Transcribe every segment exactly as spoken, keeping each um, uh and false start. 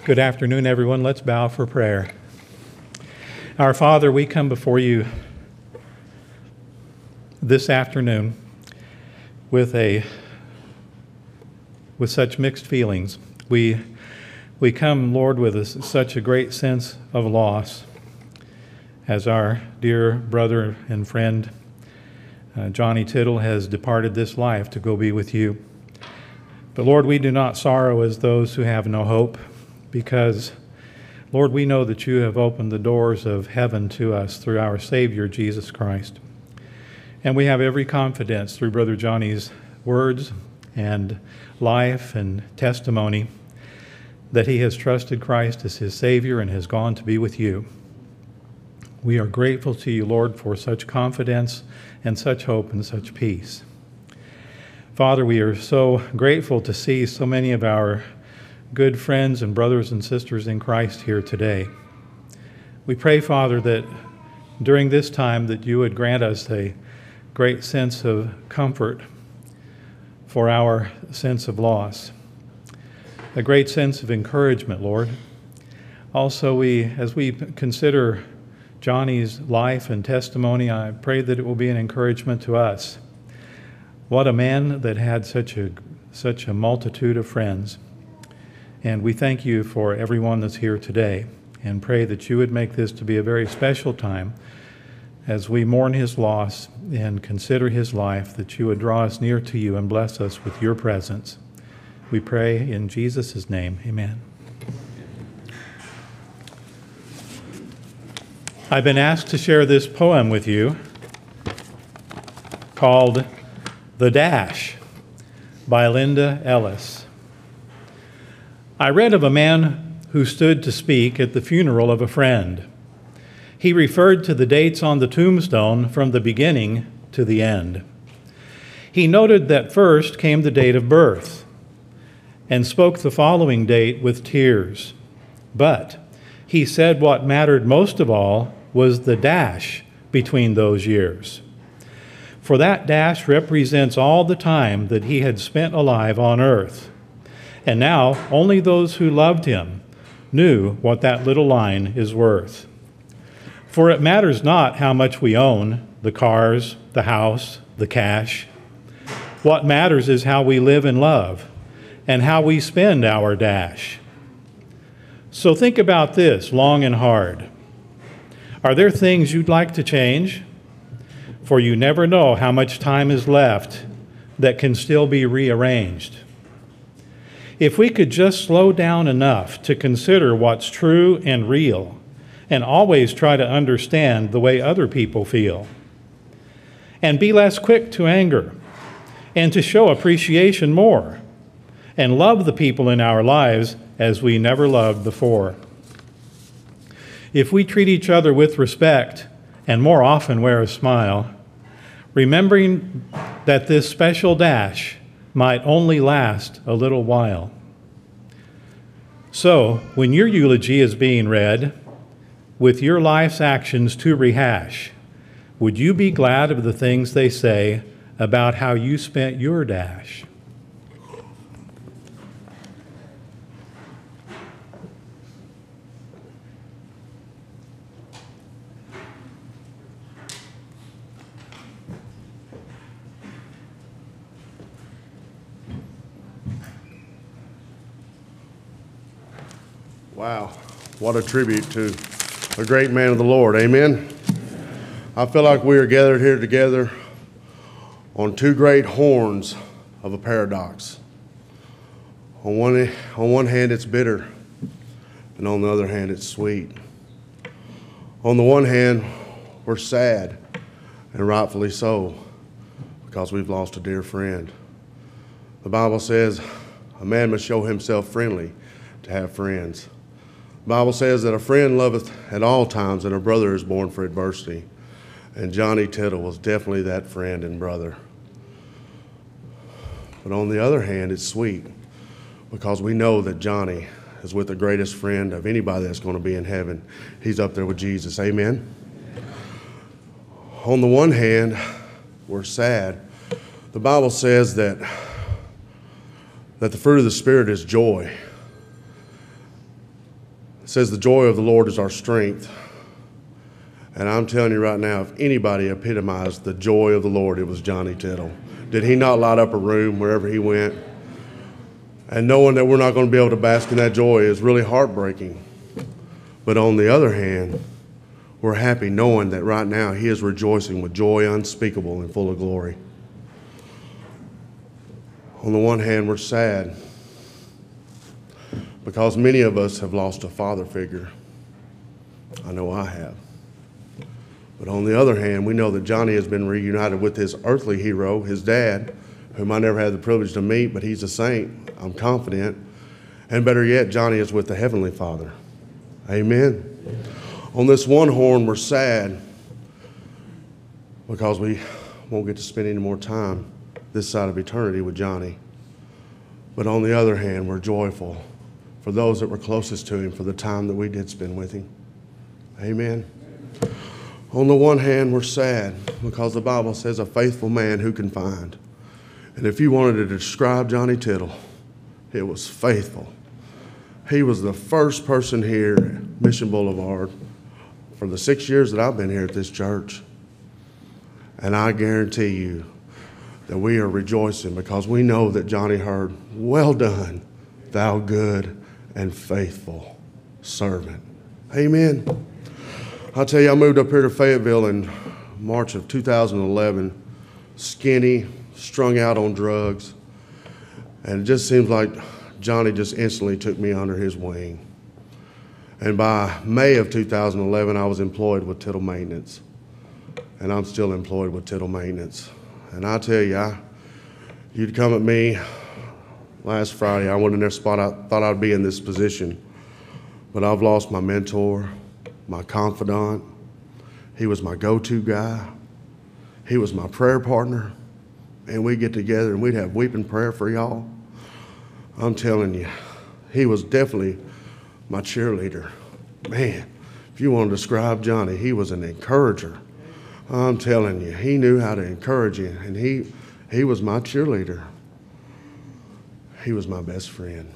Good afternoon, everyone. Let's bow for prayer. Our Father, we come before you this afternoon with a with such mixed feelings. We we come, Lord, with a, such a great sense of loss as our dear brother and friend uh, Johnny Tittle has departed this life to go be with you. But Lord, we do not sorrow as those who have no hope, because, Lord, we know that you have opened the doors of heaven to us through our Savior, Jesus Christ. And we have every confidence through Brother Johnny's words and life and testimony that he has trusted Christ as his Savior and has gone to be with you. We are grateful to you, Lord, for such confidence and such hope and such peace. Father, we are so grateful to see so many of our good friends and brothers and sisters in Christ here today. We pray, Father, that during this time that you would grant us a great sense of comfort for our sense of loss, a great sense of encouragement, Lord. Also, we, as we consider Johnny's life and testimony, I pray that it will be an encouragement to us. What a man that had such a such a multitude of friends. And we thank you for everyone that's here today and pray that you would make this to be a very special time as we mourn his loss and consider his life, that you would draw us near to you and bless us with your presence. We pray in Jesus' name, amen. I've been asked to share this poem with you called The Dash by Linda Ellis. I read of a man who stood to speak at the funeral of a friend. He referred to the dates on the tombstone from the beginning to the end. He noted that first came the date of birth and spoke the following date with tears. But he said what mattered most of all was the dash between those years. For that dash represents all the time that he had spent alive on earth. And now only those who loved him knew what that little line is worth. For it matters not how much we own, the cars, the house, the cash. What matters is how we live and love, and how we spend our dash. So think about this long and hard. Are there things you'd like to change? For you never know how much time is left that can still be rearranged. If we could just slow down enough to consider what's true and real, and always try to understand the way other people feel, and be less quick to anger, and to show appreciation more, and love the people in our lives as we never loved before. If we treat each other with respect, and more often wear a smile, remembering that this special dash might only last a little while. So, when your eulogy is being read, with your life's actions to rehash, would you be glad of the things they say about how you spent your dash? Wow, what a tribute to a great man of the Lord, amen? I feel like we are gathered here together on two great horns of a paradox. On one, on one hand, it's bitter, and on the other hand, it's sweet. On the one hand, we're sad, and rightfully so, because we've lost a dear friend. The Bible says a man must show himself friendly to have friends. The Bible says that a friend loveth at all times, and a brother is born for adversity. And Johnny Tittle was definitely that friend and brother. But on the other hand, it's sweet, because we know that Johnny is with the greatest friend of anybody that's going to be in heaven. He's up there with Jesus, amen? On the one hand, we're sad. The Bible says that, that the fruit of the Spirit is joy. It says the joy of the Lord is our strength. And I'm telling you right now, if anybody epitomized the joy of the Lord, it was Johnny Tittle. Did he not light up a room wherever he went? And knowing that we're not going to be able to bask in that joy is really heartbreaking. But on the other hand, we're happy knowing that right now he is rejoicing with joy unspeakable and full of glory. On the one hand, we're sad because many of us have lost a father figure. I know I have. But on the other hand, we know that Johnny has been reunited with his earthly hero, his dad, whom I never had the privilege to meet, but he's a saint, I'm confident. And better yet, Johnny is with the Heavenly Father. Amen. On this one horn, we're sad because we won't get to spend any more time this side of eternity with Johnny. But on the other hand, we're joyful for those that were closest to him for the time that we did spend with him. Amen. On the one hand, we're sad because the Bible says a faithful man who can find. And if you wanted to describe Johnny Tittle, it was faithful. He was the first person here at Mission Boulevard for the six years that I've been here at this church. And I guarantee you that we are rejoicing because we know that Johnny heard, "Well done, thou good and faithful servant." Amen. I'll tell you, I moved up here to Fayetteville in March of two thousand eleven, skinny, strung out on drugs, and it just seems like Johnny just instantly took me under his wing. And by May of two thousand eleven, I was employed with Tittle Maintenance, and I'm still employed with Tittle Maintenance. And I tell you, I, you'd come at me last Friday, I wasn't in their spot, I thought I'd be in this position, but I've lost my mentor, my confidant. He was my go-to guy. He was my prayer partner. And we'd get together and we'd have weeping prayer for y'all. I'm telling you, he was definitely my cheerleader. Man, if you want to describe Johnny, he was an encourager. I'm telling you, he knew how to encourage you, and he, he was my cheerleader. He was my best friend.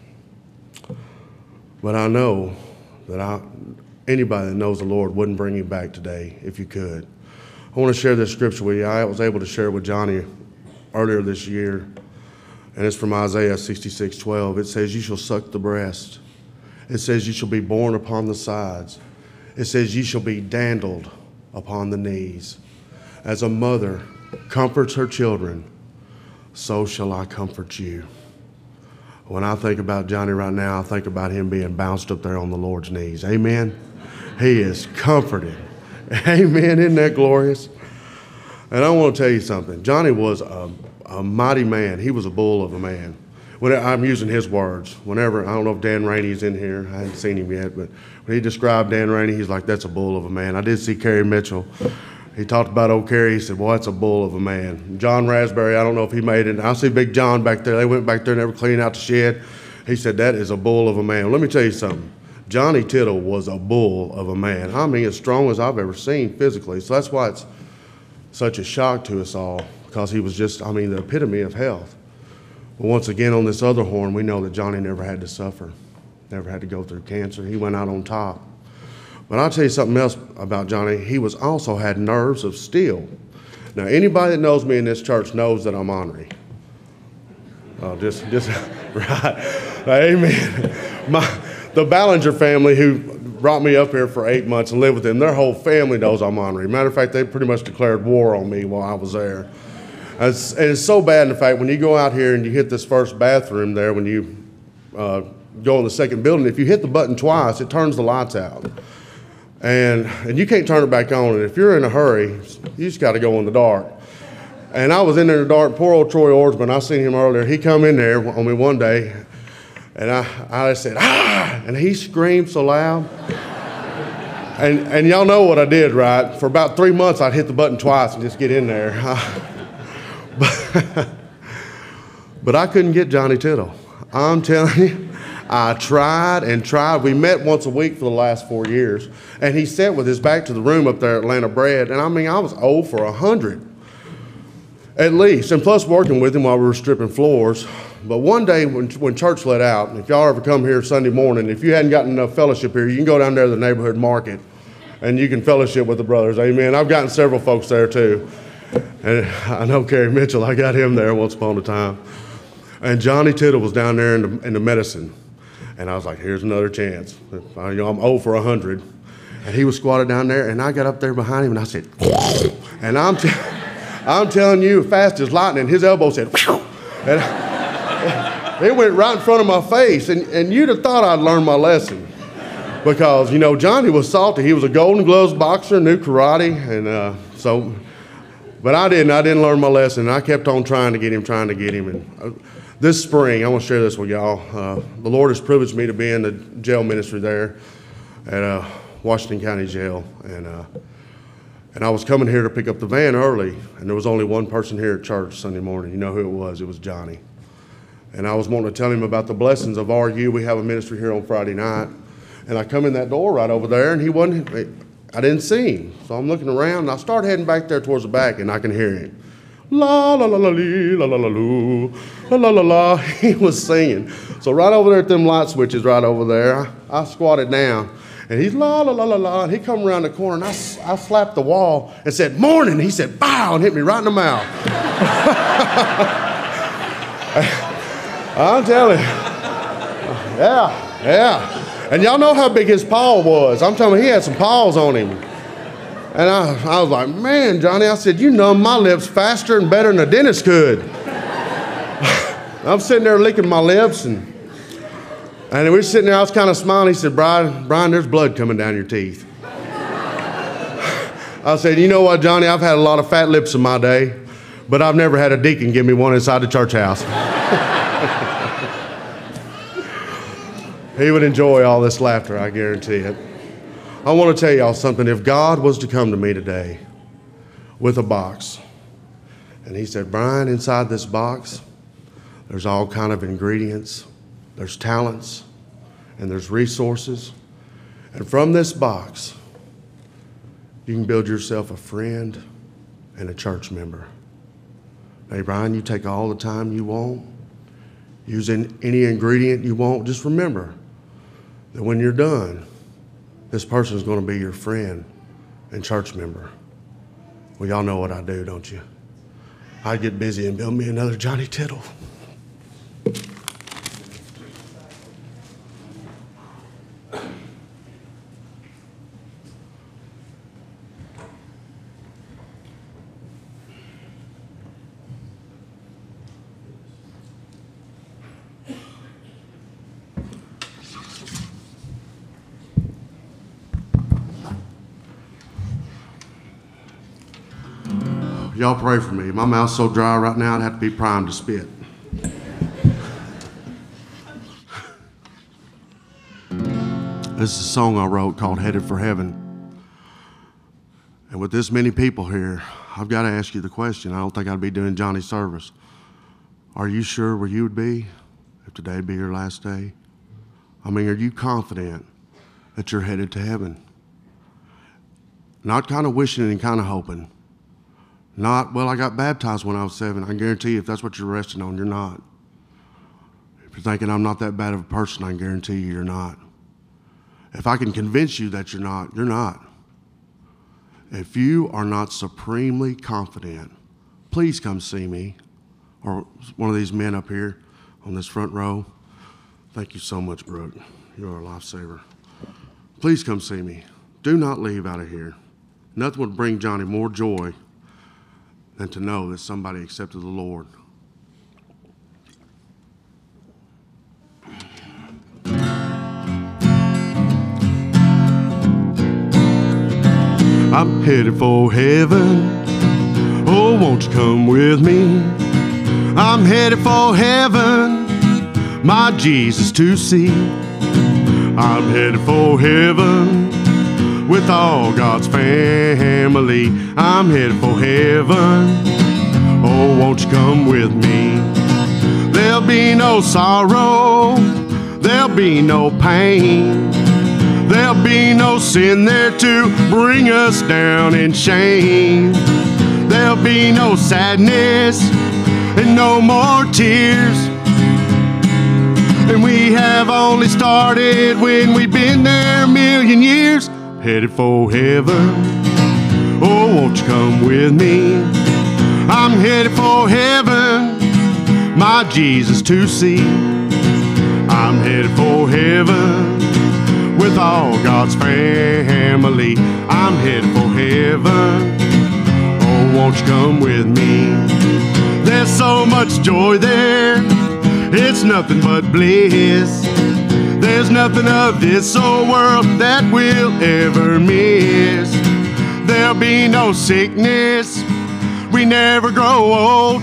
But I know that I, anybody that knows the Lord wouldn't bring him back today if you could. I want to share this scripture with you. I was able to share it with Johnny earlier this year, and it's from Isaiah sixty-six twelve. It says, "You shall suck the breast." It says, "You shall be borne upon the sides." It says, "You shall be dandled upon the knees. As a mother comforts her children, so shall I comfort you." When I think about Johnny right now, I think about him being bounced up there on the Lord's knees. Amen? He is comforted. Amen. Isn't that glorious? And I want to tell you something. Johnny was a, a mighty man. He was a bull of a man. When I'm using his words. Whenever, I don't know if Dan Rainey's in here. I haven't seen him yet. But when he described Dan Rainey, he's like, "That's a bull of a man." I did see Kerry Mitchell. He talked about old Kerry. He said, "Boy, that's a bull of a man." John Raspberry, I don't know if he made it. I see Big John back there. They went back there and they were cleaning out the shed. He said, "That is a bull of a man." Well, let me tell you something. Johnny Tittle was a bull of a man. I mean, as strong as I've ever seen physically. So that's why it's such a shock to us all, because he was just, I mean, the epitome of health. But once again, on this other horn, we know that Johnny never had to suffer, never had to go through cancer. He went out on top. But I'll tell you something else about Johnny. He was also had nerves of steel. Now, anybody that knows me in this church knows that I'm ornery. Oh, just, just, right. Amen. My, the Ballinger family, who brought me up here for eight months and lived with them, their whole family knows I'm ornery. Matter of fact, they pretty much declared war on me while I was there. And it's, and it's so bad, in fact, when you go out here and you hit this first bathroom there, when you uh, go in the second building, if you hit the button twice, it turns the lights out. And, and you can't turn it back on. And if you're in a hurry, you just got to go in the dark. And I was in there in the dark. Poor old Troy Orsman, I seen him earlier. He come in there on me one day, and I, I said, "Ah!" And he screamed so loud. and and y'all know what I did, right? For about three months, I'd hit the button twice and just get in there. but, but I couldn't get Johnny Tittle. I'm telling you, I tried and tried. We met once a week for the last four years, and he sat with his back to the room up there at Atlanta Bread. And I mean, I was old for a hundred. At least, and plus working with him while we were stripping floors. But one day when, when church let out, if y'all ever come here Sunday morning, if you hadn't gotten enough fellowship here, you can go down there to the neighborhood market and you can fellowship with the brothers. Amen. I've gotten several folks there too. And I know Kerry Mitchell, I got him there once upon a time. And Johnny Tittle was down there in the, in the medicine. And I was like, here's another chance. I, you know, I'm oh for one hundred. And he was squatted down there, and I got up there behind him, and I said, and I'm, t- I'm telling you, fast as lightning, his elbow said, and it went right in front of my face. And, and you'd have thought I'd learned my lesson. Because, you know, Johnny was salty. He was a Golden Gloves boxer, knew karate, and uh, so, but I didn't. I didn't learn my lesson. I kept on trying to get him, trying to get him. And uh, this spring, I want to share this with y'all. Uh, the Lord has privileged me to be in the jail ministry there at uh, Washington County Jail. And uh, and I was coming here to pick up the van early, and there was only one person here at church Sunday morning. You know who it was? It was Johnny. And I was wanting to tell him about the blessings of R U. We have a ministry here on Friday night. And I come in that door right over there, and he wasn't, I didn't see him. So I'm looking around, and I start heading back there towards the back, and I can hear him. La, la, la, la, lee, la, la, la, loo, la, la, la, la. He was singing. So right over there at them light switches right over there, I, I squatted down, and he's la, la, la, la, la, and he come around the corner, and I, I slapped the wall and said, morning. He said, bow, and hit me right in the mouth. I'm telling you. Yeah, yeah. And y'all know how big his paw was. I'm telling you, he had some paws on him. And I, I was like, man, Johnny, I said, you numb my lips faster and better than a dentist could. I'm sitting there licking my lips, and and we were sitting there, I was kind of smiling. He said, Brian, Brian, there's blood coming down your teeth. I said, you know what, Johnny, I've had a lot of fat lips in my day, but I've never had a deacon give me one inside the church house. He would enjoy all this laughter, I guarantee it. I want to tell y'all something. If God was to come to me today with a box, and he said, Brian, inside this box, there's all kind of ingredients, there's talents, and there's resources. And from this box, you can build yourself a friend and a church member. Hey, Brian, you take all the time you want, use any ingredient you want. Just remember that when you're done, this person is going to be your friend and church member. Well, y'all know what I do, don't you? I get busy and build me another Johnny Tittle. Y'all pray for me. My mouth's so dry right now, I'd have to be primed to spit. This is a song I wrote called Headed for Heaven. And with this many people here, I've got to ask you the question. I don't think I'd be doing Johnny's service. Are you sure where you would be if today be your last day? I mean, are you confident that you're headed to heaven? Not kind of wishing and kind of hoping. Not, well, I got baptized when I was seven. I guarantee you, if that's what you're resting on, you're not. If you're thinking I'm not that bad of a person, I guarantee you, you're not. If I can convince you that you're not, you're not. If you are not supremely confident, please come see me, or one of these men up here on this front row. Thank you so much, Brooke. You're a lifesaver. Please come see me. Do not leave out of here. Nothing would bring Johnny more joy than to know that somebody accepted the Lord. I'm headed for heaven. Oh, won't you come with me? I'm headed for heaven, my Jesus to see. I'm headed for heaven with all God's family. I'm headed for heaven. Oh, won't you come with me? There'll be no sorrow. There'll be no pain. There'll be no sin there to bring us down in shame. There'll there'll be no sadness and no more tears. And we have only started when we've been there a million years. Headed for heaven, oh, won't you come with me? I'm headed for heaven, my Jesus to see. I'm headed for heaven with all God's family. I'm headed for heaven, oh, won't you come with me? There's so much joy there, it's nothing but bliss. There's nothing of this old world that we'll ever miss. There'll be no sickness, we never grow old.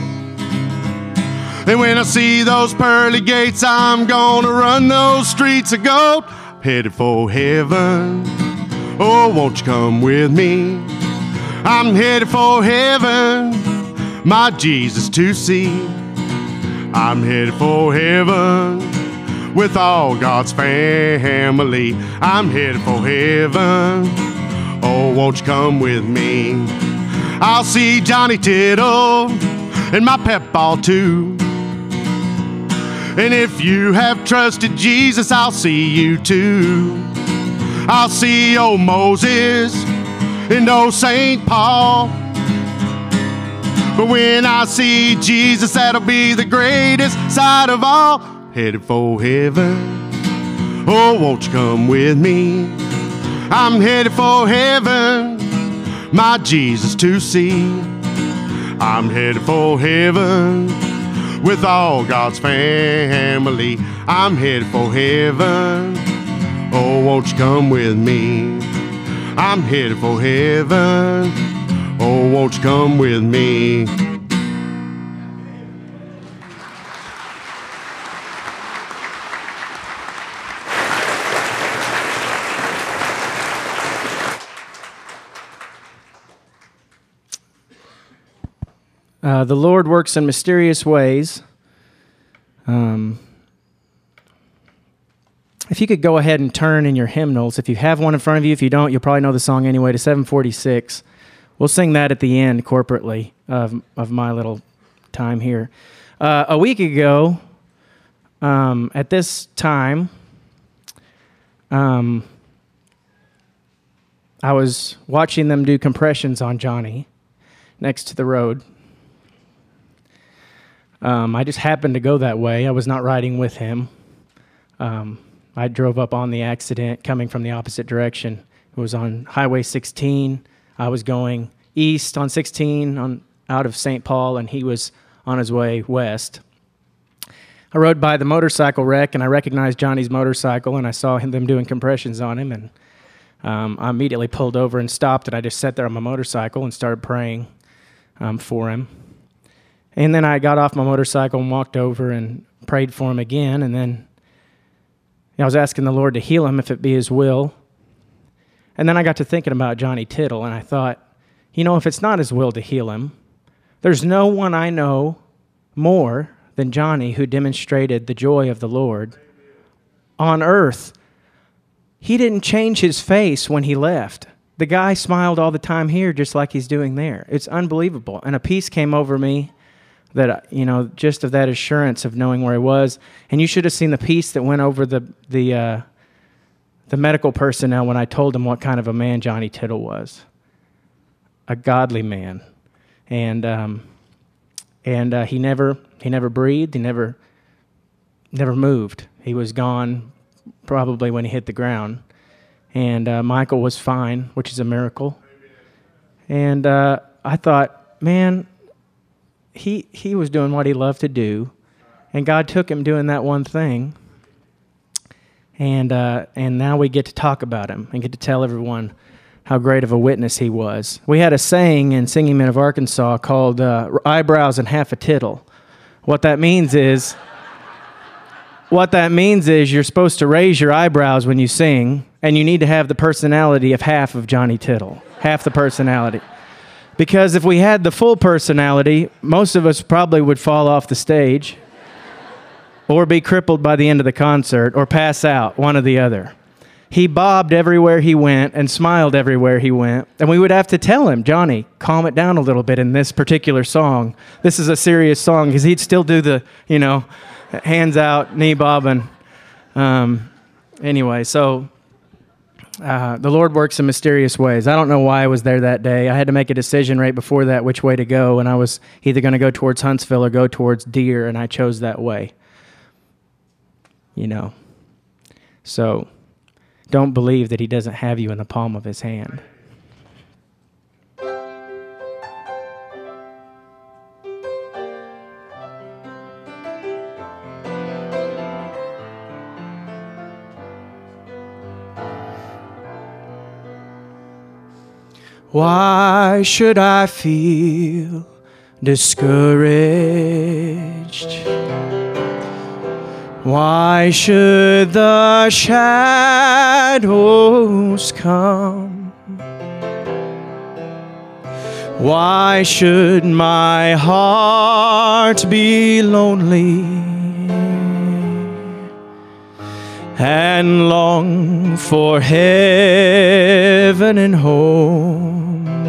And when I see those pearly gates, I'm gonna run those streets of gold. Headed for heaven, oh, won't you come with me? I'm headed for heaven, my Jesus to see. I'm headed for heaven with all God's family. I'm headed for heaven, oh, won't you come with me? I'll see Johnny Tittle and my pep ball too. And if you have trusted Jesus, I'll see you too. I'll see old Moses and old Saint Paul. But when I see Jesus, that'll be the greatest sight of all. Headed for heaven, oh, won't you come with me? I'm headed for heaven, my Jesus to see. I'm headed for heaven with all God's family. I'm headed for heaven, oh, won't you come with me? I'm headed for heaven, oh, won't you come with me? Uh, the Lord works in mysterious ways. Um, if you could go ahead and turn in your hymnals, if you have one in front of you, if you don't, you'll probably know the song anyway, to seven forty-six. We'll sing that at the end corporately of, of my little time here. Uh, a week ago, um, at this time, um, I was watching them do compressions on Johnny next to the road. Um, I just happened to go that way. I was not riding with him. Um, I drove up on the accident coming from the opposite direction. It was on Highway sixteen. I was going east on sixteen on out of Saint Paul, and he was on his way west. I rode by the motorcycle wreck, and I recognized Johnny's motorcycle, and I saw him, them doing compressions on him, and um, I immediately pulled over and stopped, and I just sat there on my motorcycle and started praying um, for him. And then I got off my motorcycle and walked over and prayed for him again. And then I was asking the Lord to heal him if it be his will. And then I got to thinking about Johnny Tittle, and I thought, you know, if it's not his will to heal him, there's no one I know more than Johnny who demonstrated the joy of the Lord on earth. He didn't change his face when he left. The guy smiled all the time here just like he's doing there. It's unbelievable. And a peace came over me that, you know, just of that assurance of knowing where he was. And you should have seen the peace that went over the the uh, the medical personnel when I told them what kind of a man Johnny Tittle was. A godly man. And um, and uh, he never he never breathed, he never never moved. He was gone probably when he hit the ground. And uh, Michael was fine, which is a miracle. And uh, I thought, man, He he was doing what he loved to do, and God took him doing that one thing, and uh, and now we get to talk about him and get to tell everyone how great of a witness he was. We had a saying in Singing Men of Arkansas called uh, eyebrows and half a tittle. What that means is, what that means is you're supposed to raise your eyebrows when you sing, and you need to have the personality of half of Johnny Tittle, half the personality. Because if we had the full personality, most of us probably would fall off the stage or be crippled by the end of the concert or pass out, one or the other. he bobbed everywhere he went and smiled everywhere he went. And we would have to tell him, Johnny, calm it down a little bit in this particular song. This is a serious song, because he'd still do the, you know, hands out, knee bobbing. Um, anyway, so uh, the Lord works in mysterious ways. I don't know why I was there that day. I had to make a decision right before that which way to go, and I was either going to go towards Huntsville or go towards Deer, and I chose that way. You know. So don't believe that he doesn't have you in the palm of his hand. Why should I feel discouraged? Why should the shadows come? Why should my heart be lonely and long for heaven and home,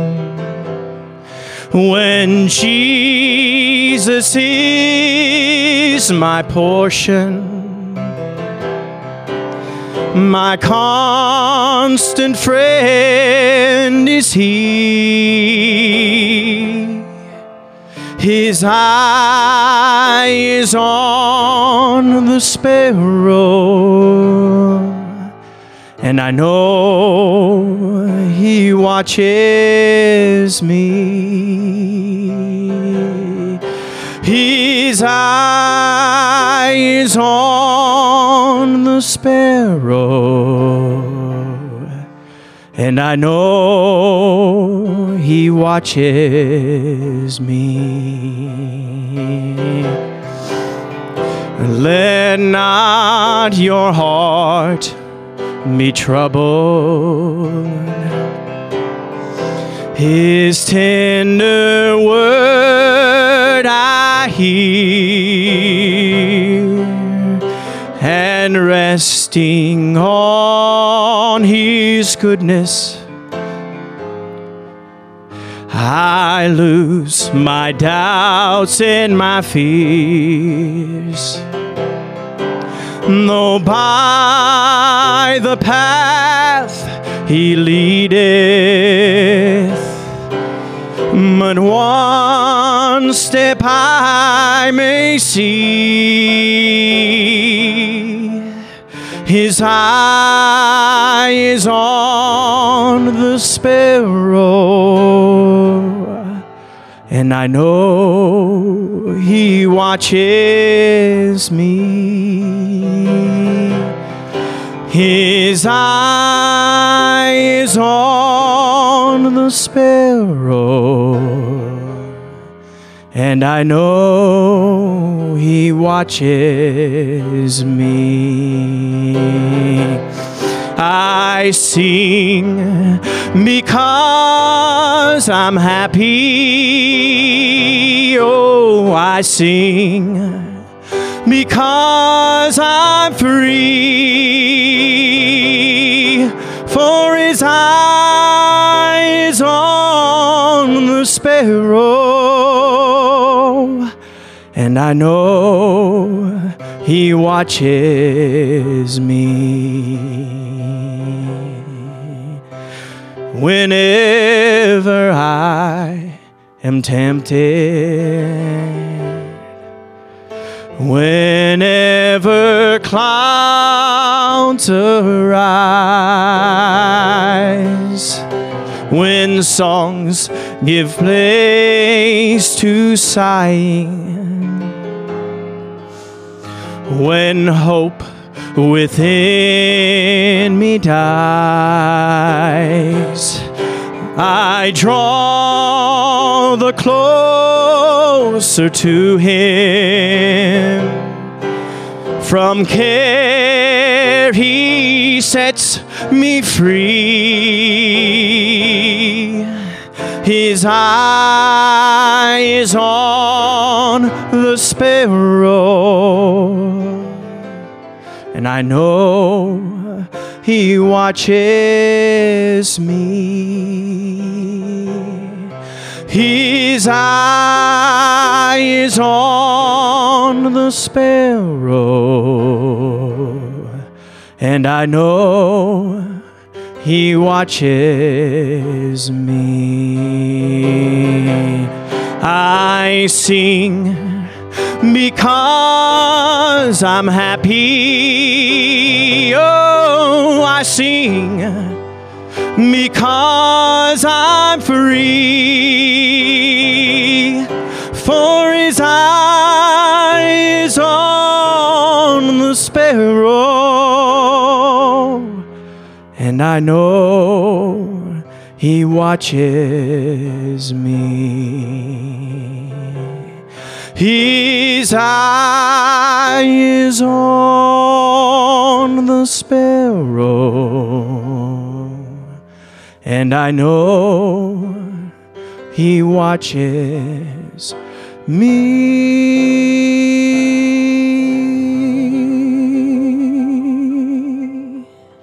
when Jesus is my portion, my constant friend is He. His eye is on the sparrow, and I know He watches me. His eye is on the sparrow, and I know He watches me. Let not your heart be troubled. His tender word I hear, and resting on His goodness, I lose my doubts and my fears. Though by the path He leadeth, but one step I may see. His eye is on the sparrow, and I know He watches me. His eye is on the sparrow, and I know He watches me. I sing because I'm happy. Oh, I sing because I'm free. For His eye is on the sparrow, and I know He watches me. Whenever I am tempted, whenever clouds arise, when songs give place to sighing, when hope within me dies, I draw the closer to Him. From care He sets me free. His eye is on the sparrow, and I know He watches me. His eye is on the sparrow, and I know He watches me. I sing because I'm happy. Oh, I sing because I'm free. For His eye is on the sparrow, and I know He watches me. His eye is on the sparrow, and I know He watches me.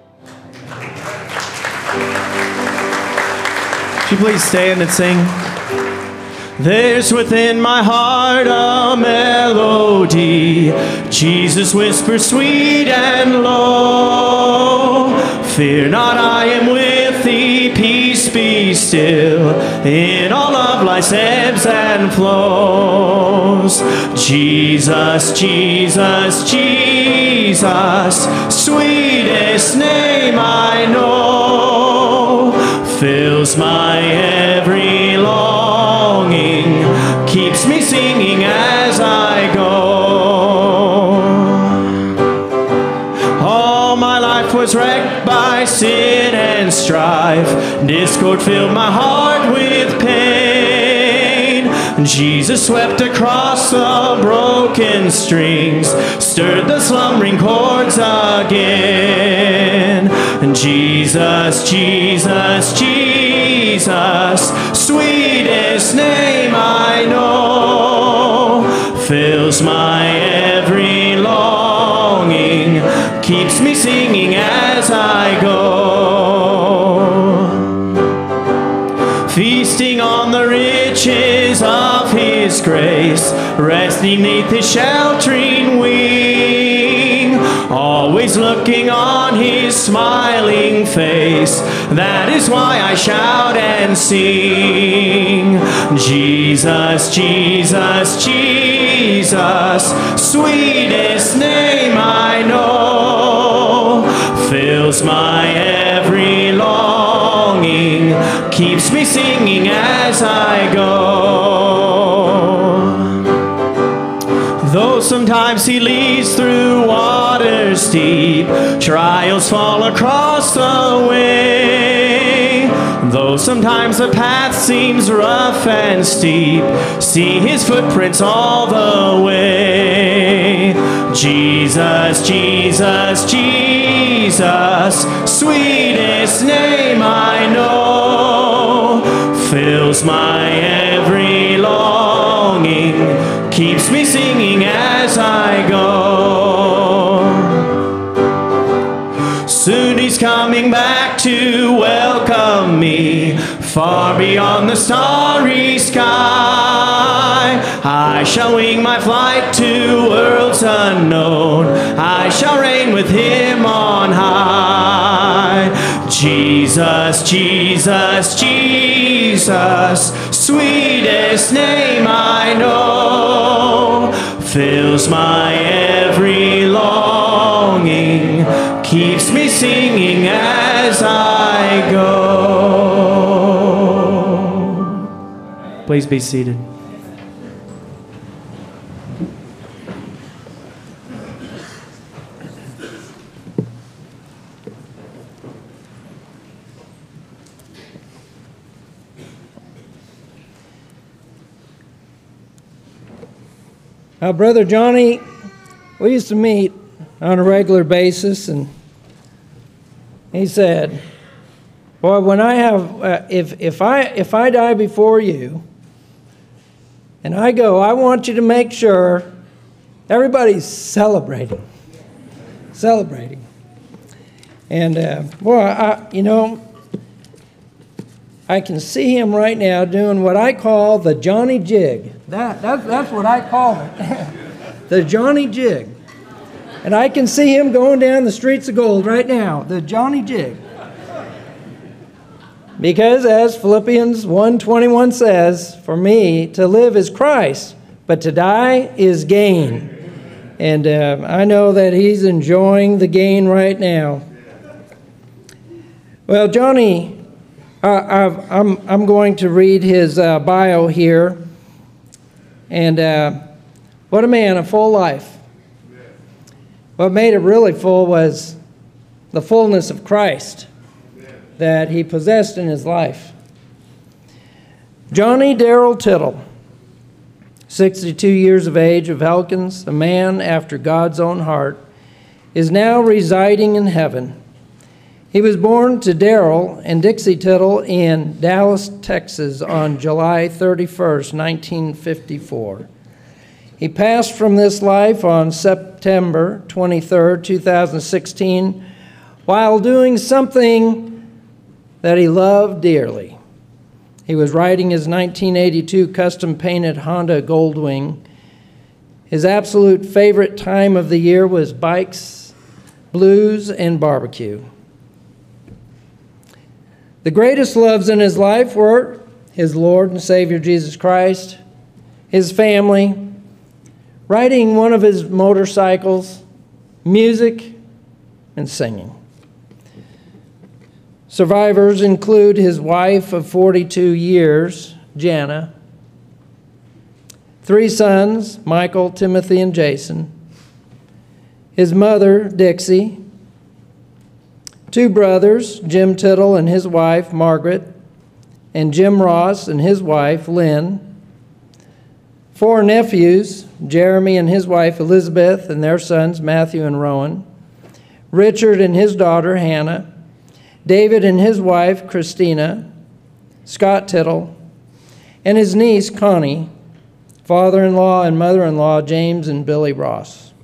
Would you please stand and sing? There's within my heart a melody, Jesus whispers sweet and low. Fear not, I am with thee, peace be still, in all of life's ebbs and flows. Jesus, Jesus, Jesus, sweetest name I know, fills my every longing, keeps me singing as I go. All my life was wrecked by sin and strife, discord filled my heart with pain. Jesus swept across the broken strings, stirred the slumbering chords again. Jesus, Jesus, Jesus, sweetest name I know, fills my every longing, keeps me singing as I go. Feasting on the riches of His grace, resting neath His sheltering wing, always looking on His smiling face, that is why I shout and sing. Jesus, Jesus, Jesus, sweetest name I know, fills my every longing, keeps me singing as I go. Though sometimes He leads through waters deep, trials fall across the way. Though sometimes the path seems rough and steep, see His footprints all the way. Jesus, Jesus, Jesus, sweetest name I know, fills my every longing, keeps me singing as I go. Soon He's coming back to welcome me, far beyond the starry sky. I shall wing my flight to worlds unknown, I shall reign with Him on high. Jesus, Jesus, Jesus, sweetest name I know, fills my every longing, keeps me singing as I go. Please be seated. Uh, Brother Johnny, we used to meet on a regular basis, and he said, "Boy, when I have, uh, if if I if I die before you, and I go, I want you to make sure everybody's celebrating, celebrating." And, uh, boy, I, you know, I can see him right now doing what I call the Johnny Jig. That, that's, that's what I call it. The Johnny Jig. And I can see him going down the streets of gold right now. The Johnny Jig. Because as Philippians one twenty-one says, for me to live is Christ, but to die is gain. And uh, I know that he's enjoying the gain right now. Well, Johnny, uh, I've, I'm, I'm going to read his uh, bio here. And uh, what a man, a full life. What made it really full was the fullness of Christ that he possessed in his life. Johnny Darrell Tittle, sixty-two years of age, of Elkins, a man after God's own heart, is now residing in heaven. He was born to Darrell and Dixie Tittle in Dallas, Texas on July thirty-first, nineteen fifty-four. He passed from this life on September twenty-third, two thousand sixteen, while doing something that he loved dearly. He was riding his nineteen eighty-two custom-painted Honda Goldwing. His absolute favorite time of the year was bikes, blues, and barbecue. The greatest loves in his life were his Lord and Savior Jesus Christ, his family, riding one of his motorcycles, music, and singing. Survivors include his wife of forty-two years, Jana, three sons, Michael, Timothy, and Jason, his mother, Dixie, two brothers, Jim Tittle and his wife, Margaret, and Jim Ross and his wife, Lynn, four nephews, Jeremy and his wife, Elizabeth, and their sons, Matthew and Rowan, Richard and his daughter, Hannah, David and his wife, Christina, Scott Tittle, and his niece, Connie, father-in-law and mother-in-law, James and Billy Ross.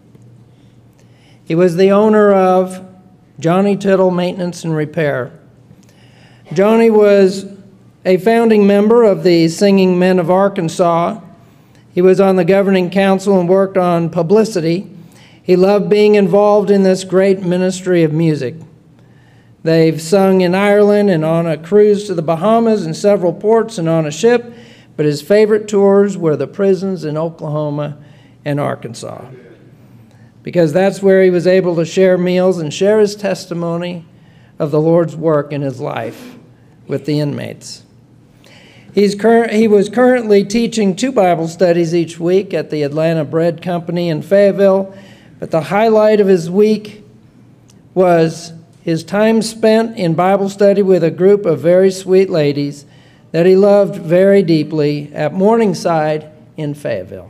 He was the owner of Johnny Tittle Maintenance and Repair. Johnny was a founding member of the Singing Men of Arkansas. He was on the governing council and worked on publicity. He loved being involved in this great ministry of music. They've sung in Ireland and on a cruise to the Bahamas and several ports and on a ship, but his favorite tours were the prisons in Oklahoma and Arkansas, because that's where he was able to share meals and share his testimony of the Lord's work in his life with the inmates. He's cur- he was currently teaching two Bible studies each week at the Atlanta Bread Company in Fayetteville, but the highlight of his week was his time spent in Bible study with a group of very sweet ladies that he loved very deeply at Morningside in Fayetteville.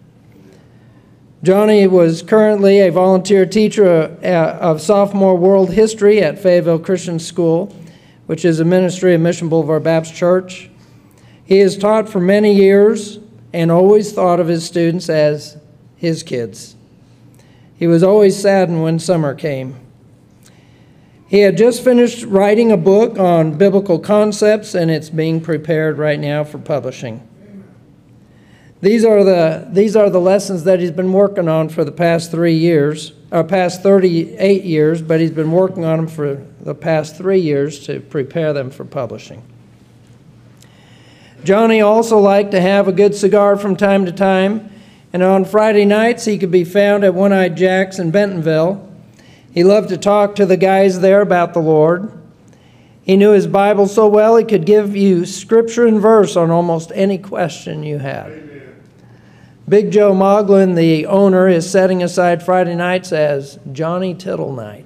Johnny was currently a volunteer teacher of sophomore world history at Fayetteville Christian School, which is a ministry of Mission Boulevard Baptist Church. He has taught for many years and always thought of his students as his kids. He was always saddened when summer came. He had just finished writing a book on biblical concepts, and it's being prepared right now for publishing. These are the these are the lessons that he's been working on for the past three years, or past thirty-eight years, but he's been working on them for the past three years to prepare them for publishing. Johnny also liked to have a good cigar from time to time, and on Friday nights he could be found at One-Eyed Jack's in Bentonville. He loved to talk to the guys there about the Lord. He knew his Bible so well he could give you scripture and verse on almost any question you had. Amen. Big Joe Moglin, the owner, is setting aside Friday nights as Johnny Tittle night.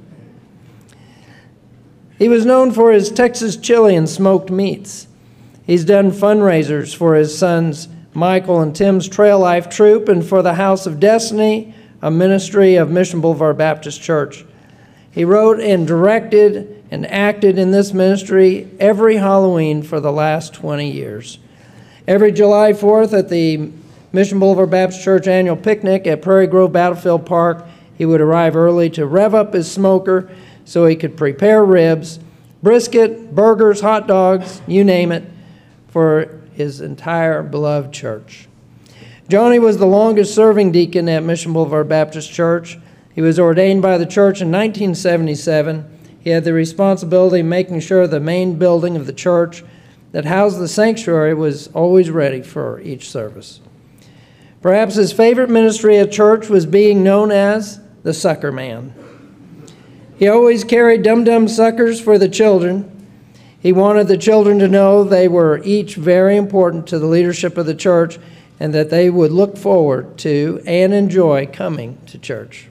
He was known for his Texas chili and smoked meats. He's done fundraisers for his sons Michael and Tim's Trail Life Troop and for the House of Destiny, a ministry of Mission Boulevard Baptist Church. He wrote and directed and acted in this ministry every Halloween for the last twenty years. Every July fourth at the Mission Boulevard Baptist Church annual picnic at Prairie Grove Battlefield Park, he would arrive early to rev up his smoker, so he could prepare ribs, brisket, burgers, hot dogs, you name it, for his entire beloved church. Johnny was the longest serving deacon at Mission Boulevard Baptist Church. He was ordained by the church in nineteen seventy-seven. He had the responsibility of making sure the main building of the church that housed the sanctuary was always ready for each service. Perhaps his favorite ministry at church was being known as the sucker man. He always carried dum-dum suckers for the children. He wanted the children to know they were each very important to the leadership of the church and that they would look forward to and enjoy coming to church.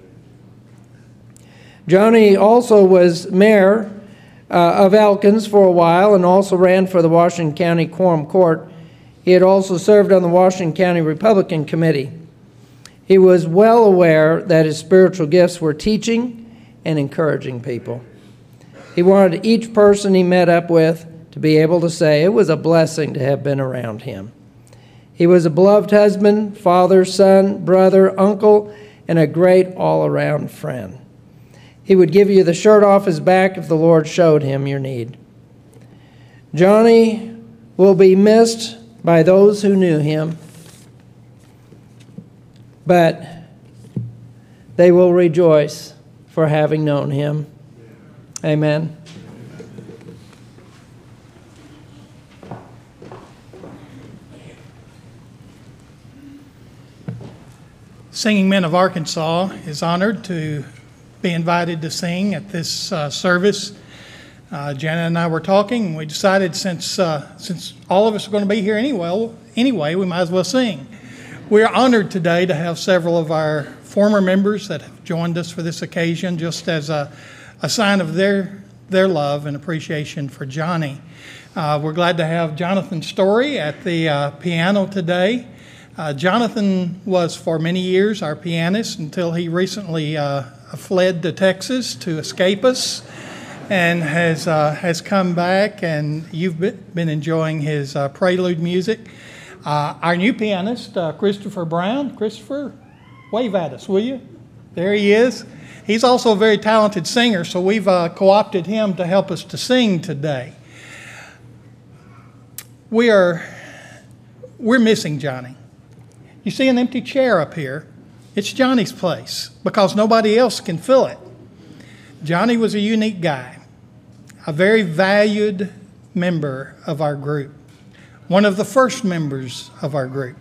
Johnny also was mayor uh, of Elkins for a while and also ran for the Washington County Quorum Court. He had also served on the Washington County Republican Committee. He was well aware that his spiritual gifts were teaching and encouraging people. He wanted each person he met up with to be able to say it was a blessing to have been around him. He was a beloved husband, father, son, brother, uncle, and a great all-around friend. He would give you the shirt off his back if the Lord showed him your need. Johnny will be missed by those who knew him, but they will rejoice for having known him. Amen. Singing Men of Arkansas is honored to be invited to sing at this uh, service. Uh, Janet and I were talking, and we decided since uh, since all of us are going to be here anyway, anyway, we might as well sing. We are honored today to have several of our former members that have joined us for this occasion, just as a, a sign of their their love and appreciation for Johnny. Uh, we're glad to have Jonathan Story at the uh, piano today. Uh, Jonathan was for many years our pianist until he recently uh, fled to Texas to escape us, and has uh, has come back, and you've been enjoying his uh, prelude music. Uh, our new pianist, uh, Christopher Brown. Christopher, wave at us, will you? There he is. He's also a very talented singer, so we've uh, co-opted him to help us to sing today. We are we're missing Johnny. You see an empty chair up here. It's Johnny's place because nobody else can fill it. Johnny was a unique guy, a very valued member of our group, one of the first members of our group.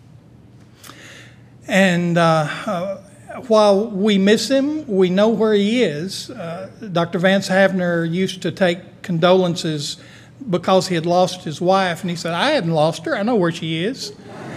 And uh, uh, while we miss him, we know where he is. Uh, Doctor Vance Havner used to take condolences because he had lost his wife, and he said, I hadn't lost her. I know where she is.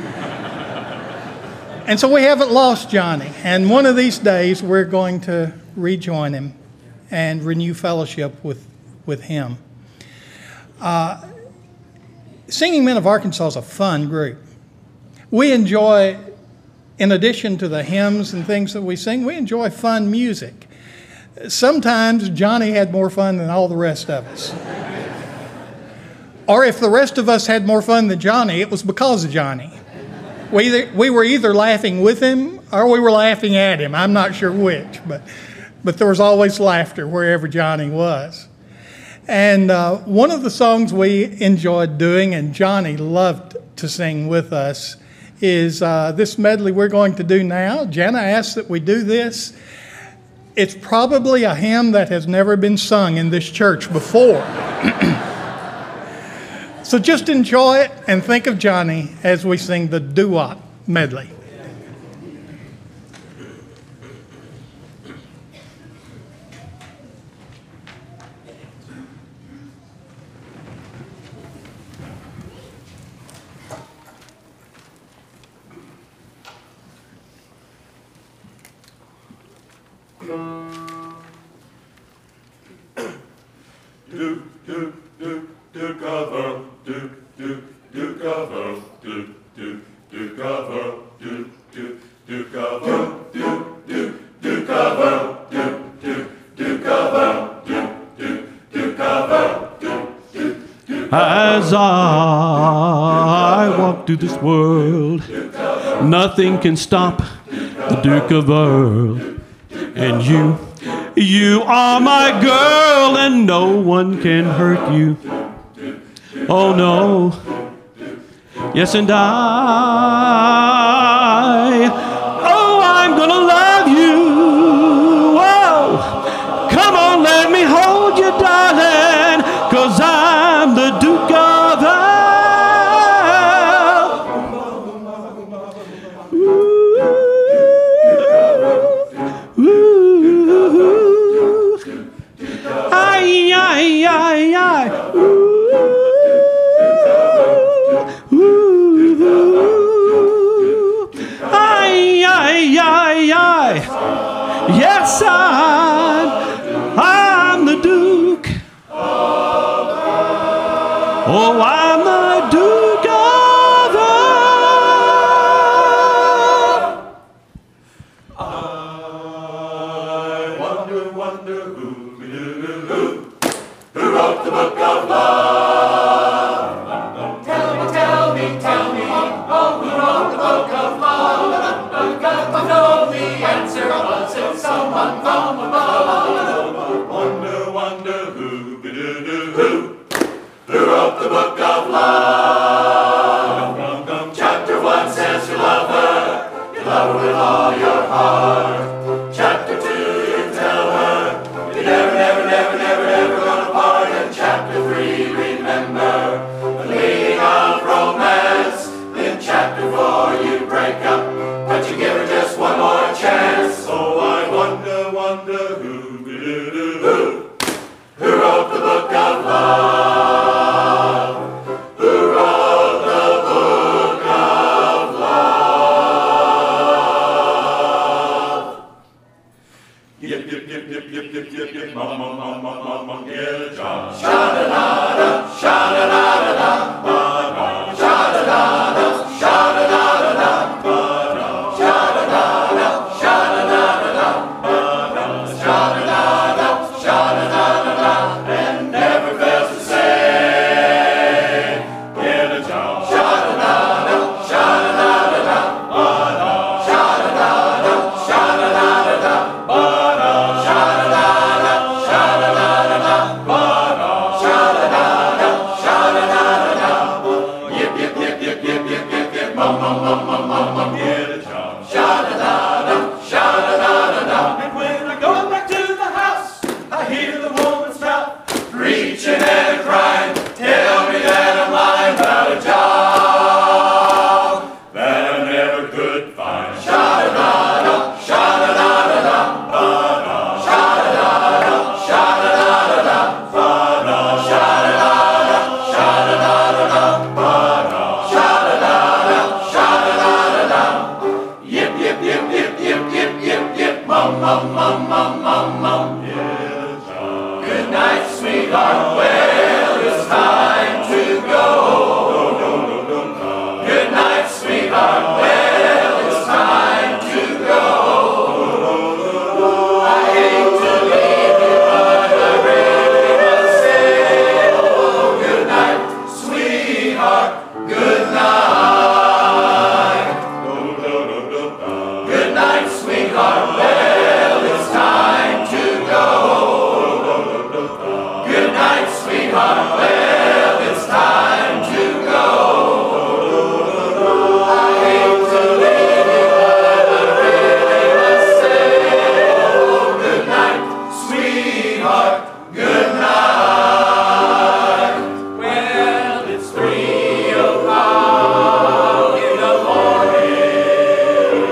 And so we haven't lost Johnny. And one of these days, we're going to rejoin him and renew fellowship with, with him. Uh, Singing Men of Arkansas is a fun group. We enjoy, in addition to the hymns and things that we sing, we enjoy fun music. Sometimes Johnny had more fun than all the rest of us. Or if the rest of us had more fun than Johnny, it was because of Johnny. We, either, we were either laughing with him or we were laughing at him. I'm not sure which, but, but there was always laughter wherever Johnny was. And uh, one of the songs we enjoyed doing, and Johnny loved to sing with us, is uh, this medley we're going to do now. Jana asked that we do this. It's probably a hymn that has never been sung in this church before. So just enjoy it and think of Johnny as we sing the doo-wop medley. Do, do, do, do, cover, do, do, do, cover, do, do, do, cover, do, do, do, cover, do, do, do, cover, do, do, do, cover, do, do, do, cover, do, do, do, As I walk through this world, nothing can stop the Duke of Earl. And you, You are my girl and no one can hurt you. Oh no. Yes, and I, oh, I'm gonna love you. Whoa. Come on, let me hold you, darling, 'cause I'm the Duke of Ooh, ooh, ay, ay, ay, ay. Ooh, ooh, ay, ay, ay, ay. Yes, I'm, I'm the Duke. Oh, I'm the Duke of I wonder, wonder who, who, who, who wrote the book of love? Tell me, tell me, tell me, oh, who wrote the book of love? I've got to know the answer. Was it someone from above? Wonder, wonder who, who, who, who, who wrote the book of love? Chapter one says you love her, you love her with all your heart. Chapter two, you tell her you never, never, never, never, never gonna part. And chapter three, remember the meaning of romance. Then chapter four, you break up, but you give her just one more chance. So I wonder, wonder who, who, who, who wrote the book of love? Who wrote the book of love? Yip, yip, yip, yip, yip, yip, yip, yip, mom, mom, mom, mom, mom, mom, get a job. Sha-da-da-da, sha-da-da-da-da, ba-da, sha-da-da-da, sha-da-da-da-da, ba-da, sha-da-da-da, sha-da-da-da-da, ba-da, sha-da-da-da, sha-da-da-da-da, and never fails to say, get a job. Sha-da-da-da, sha-da-da-da-da, ba-da, sha-da-da-da, sha-da-da-da-da, ba-da, sha-da-da-da, sha-da-da-da-da, ba-da, sha-da-da-da, sha-da-da-da-da. Yip, yip, yip, yip, yip, yip, yip, yip, mum, mum, mum, mum, mum, mum, get a job. Sha-da-da-da, sha-da-da-da-da. And when I go back to the house, I hear the woman's mouth preaching and crying, tell me that I'm lying about a job that I never could find. Sha-da-da-da, sha-da-da-da-da, ba-da, sha-da-da-da, sha-da-da-da-da, ba-da, sha-da-da-da, sha-da-da-da-da, ba-da, sha-da-da-da, sha-da-da-da-da. Yip, yip, yip, yip, yip, yip, yip, yip, mum, mum, mum, mum, mum, mum. Good night, sweetheart. Well, it's time to go. Good night, sweetheart. Well, it's time to go. I hate to leave you, but I really must say, oh, good night, sweetheart. Good night. Good night, sweetheart. Well, it's time to go. Good night, sweetheart. Well, it's time to go. I hate to leave you, but I really must say, oh, good night, sweetheart. Good night. Well, it's three o'clock in the morning.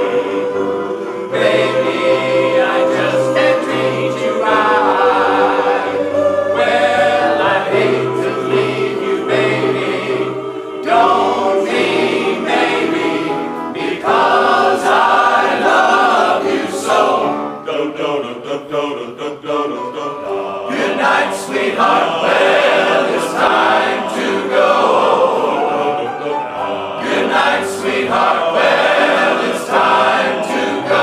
Baby, I just can't treat you right. Well, I hate to leave you, baby. Don't mean maybe, because I love you so. Good night, sweetheart. Well, it's time to go. Good night, sweetheart. Well, it's time to go.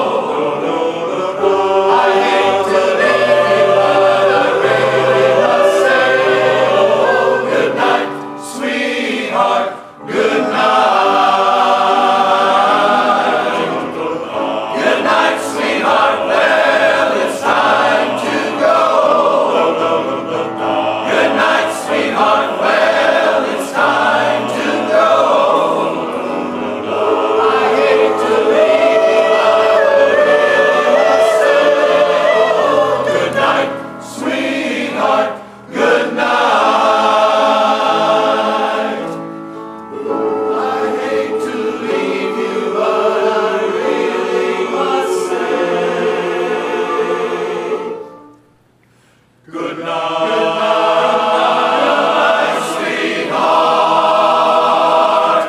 I hate to leave you, but I really must say, oh, good night, sweetheart. Good night. Good night, sweetheart. Well, it's time Good night, sweetheart.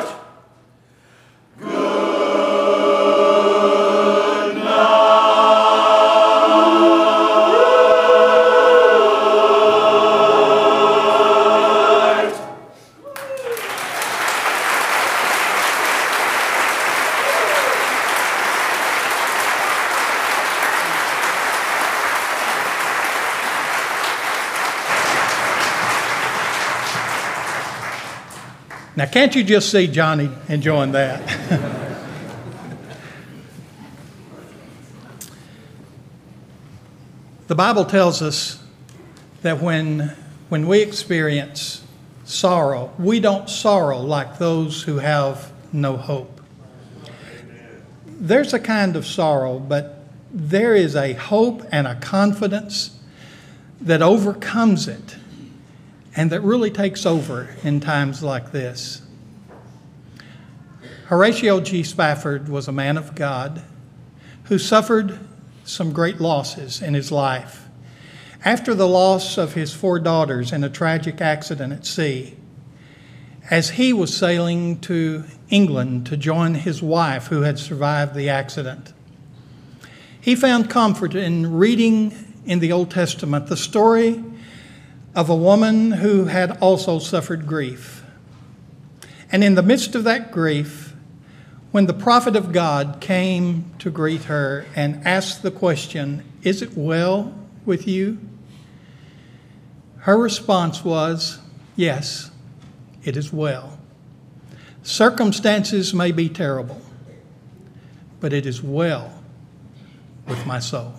Good night. Now, can't you just see Johnny enjoying that? The Bible tells us that when, when we experience sorrow, we don't sorrow like those who have no hope. There's a kind of sorrow, but there is a hope and a confidence that overcomes it and that really takes over in times like this. Horatio G. Spafford was a man of God who suffered some great losses in his life. After the loss of his four daughters in a tragic accident at sea, as he was sailing to England to join his wife who had survived the accident, he found comfort in reading in the Old Testament the story of a woman who had also suffered grief. And in the midst of that grief, when the prophet of God came to greet her and asked the question, "Is it well with you?" her response was, "Yes, it is well. Circumstances may be terrible, but it is well with my soul."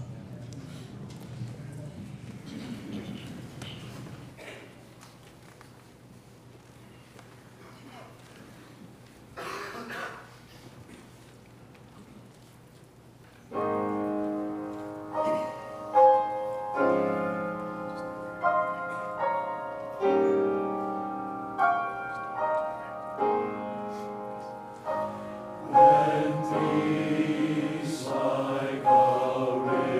When peace like a river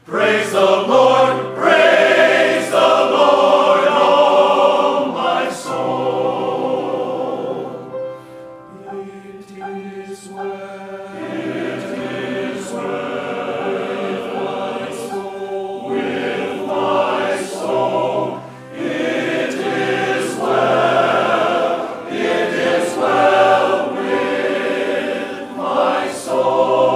Praise the Lord, praise the Lord, oh my soul. It is well, it is well with my soul, with my soul. It is well, it is well with my soul.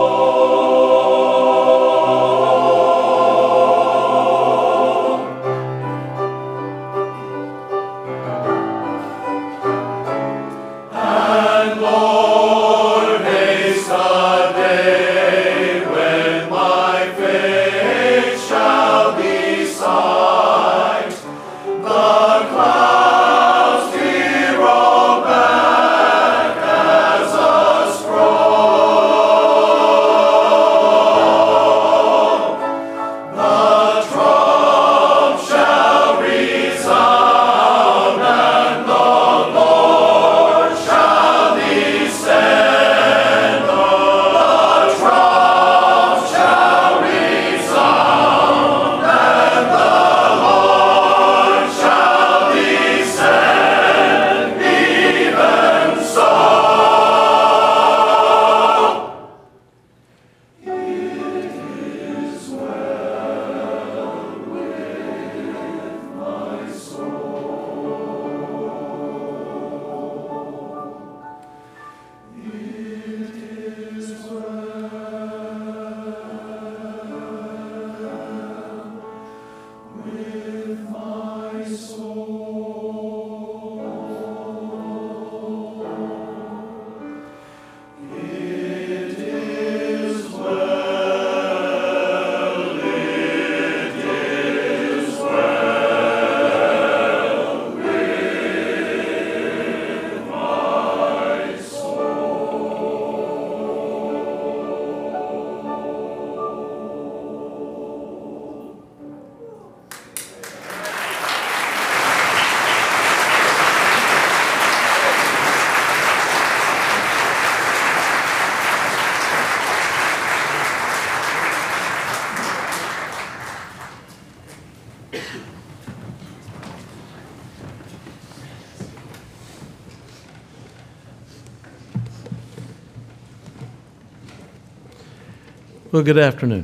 Well, good afternoon.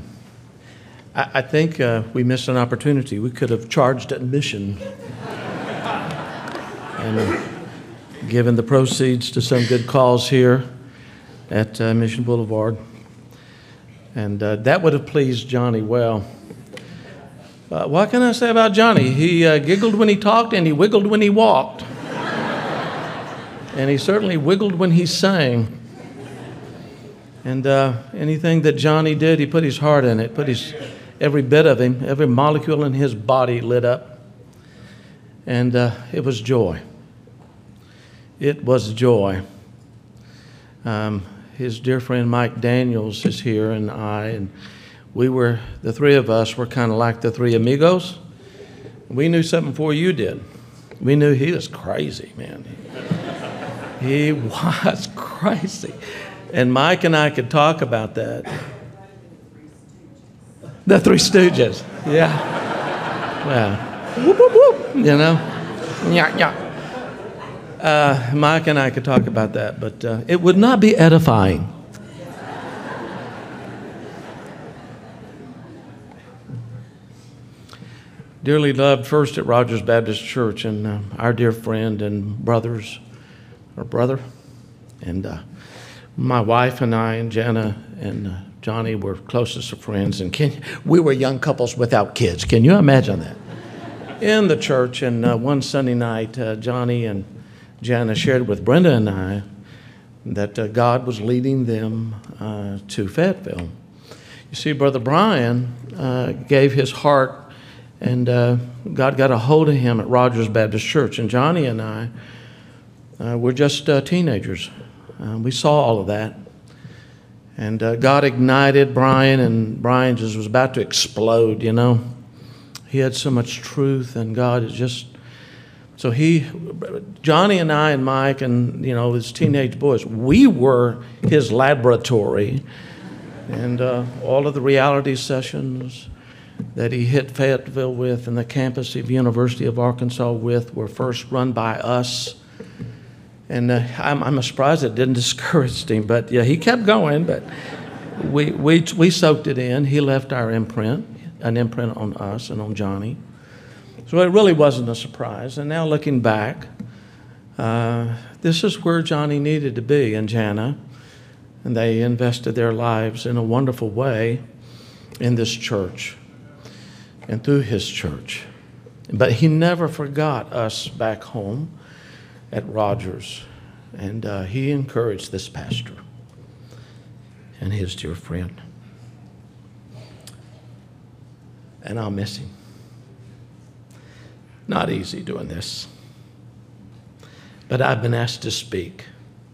I, I think uh, we missed an opportunity. We could have charged admission and uh, given the proceeds to some good cause here at uh, Mission Boulevard. And uh, that would have pleased Johnny well. Uh, what can I say about Johnny? He uh, giggled when he talked and he wiggled when he walked. And he certainly wiggled when he sang. And uh, anything that Johnny did, he put his heart in it, put his every bit of him, every molecule in his body lit up. And uh, it was joy. It was joy. Um, his dear friend Mike Daniels is here, and I, and we were, the three of us were kind of like the three amigos. We knew something before you did. We knew he was crazy, man. He was crazy. And Mike and I could talk about that. The Three Stooges. Yeah. Yeah. Whoop, whoop, whoop. You know? Yeah, yeah. Uh, Mike and I could talk about that, but uh, it would not be edifying. Dearly loved, first at Rogers Baptist Church, and uh, our dear friend and brothers, or brother, and uh, my wife and I and Jana and uh, Johnny were closest of friends, and can, we were young couples without kids. Can you imagine that? In the church, and uh, one Sunday night, uh, Johnny and Jana shared with Brenda and I that uh, God was leading them uh, to Fayetteville. You see, Brother Brian uh, gave his heart, and uh, God got a hold of him at Rogers Baptist Church, and Johnny and I uh, were just uh, teenagers. Uh, we saw all of that. And uh, God ignited Brian, and Brian just was about to explode, you know. He had so much truth, and God is just... So he, Johnny and I and Mike and, you know, his teenage boys, we were his laboratory. And uh, all of the reality sessions that he hit Fayetteville with and the campus of University of Arkansas with were first run by us. And uh, I'm, I'm surprised it didn't discourage him, but yeah, he kept going, but we, we, we soaked it in. He left our imprint, an imprint on us and on Johnny. So it really wasn't a surprise. And now looking back, uh, this is where Johnny needed to be, and Jana, and they invested their lives in a wonderful way in this church and through his church. But he never forgot us back home at Rogers, and uh, he encouraged this pastor and his dear friend. And I'll miss him. Not easy doing this, but I've been asked to speak,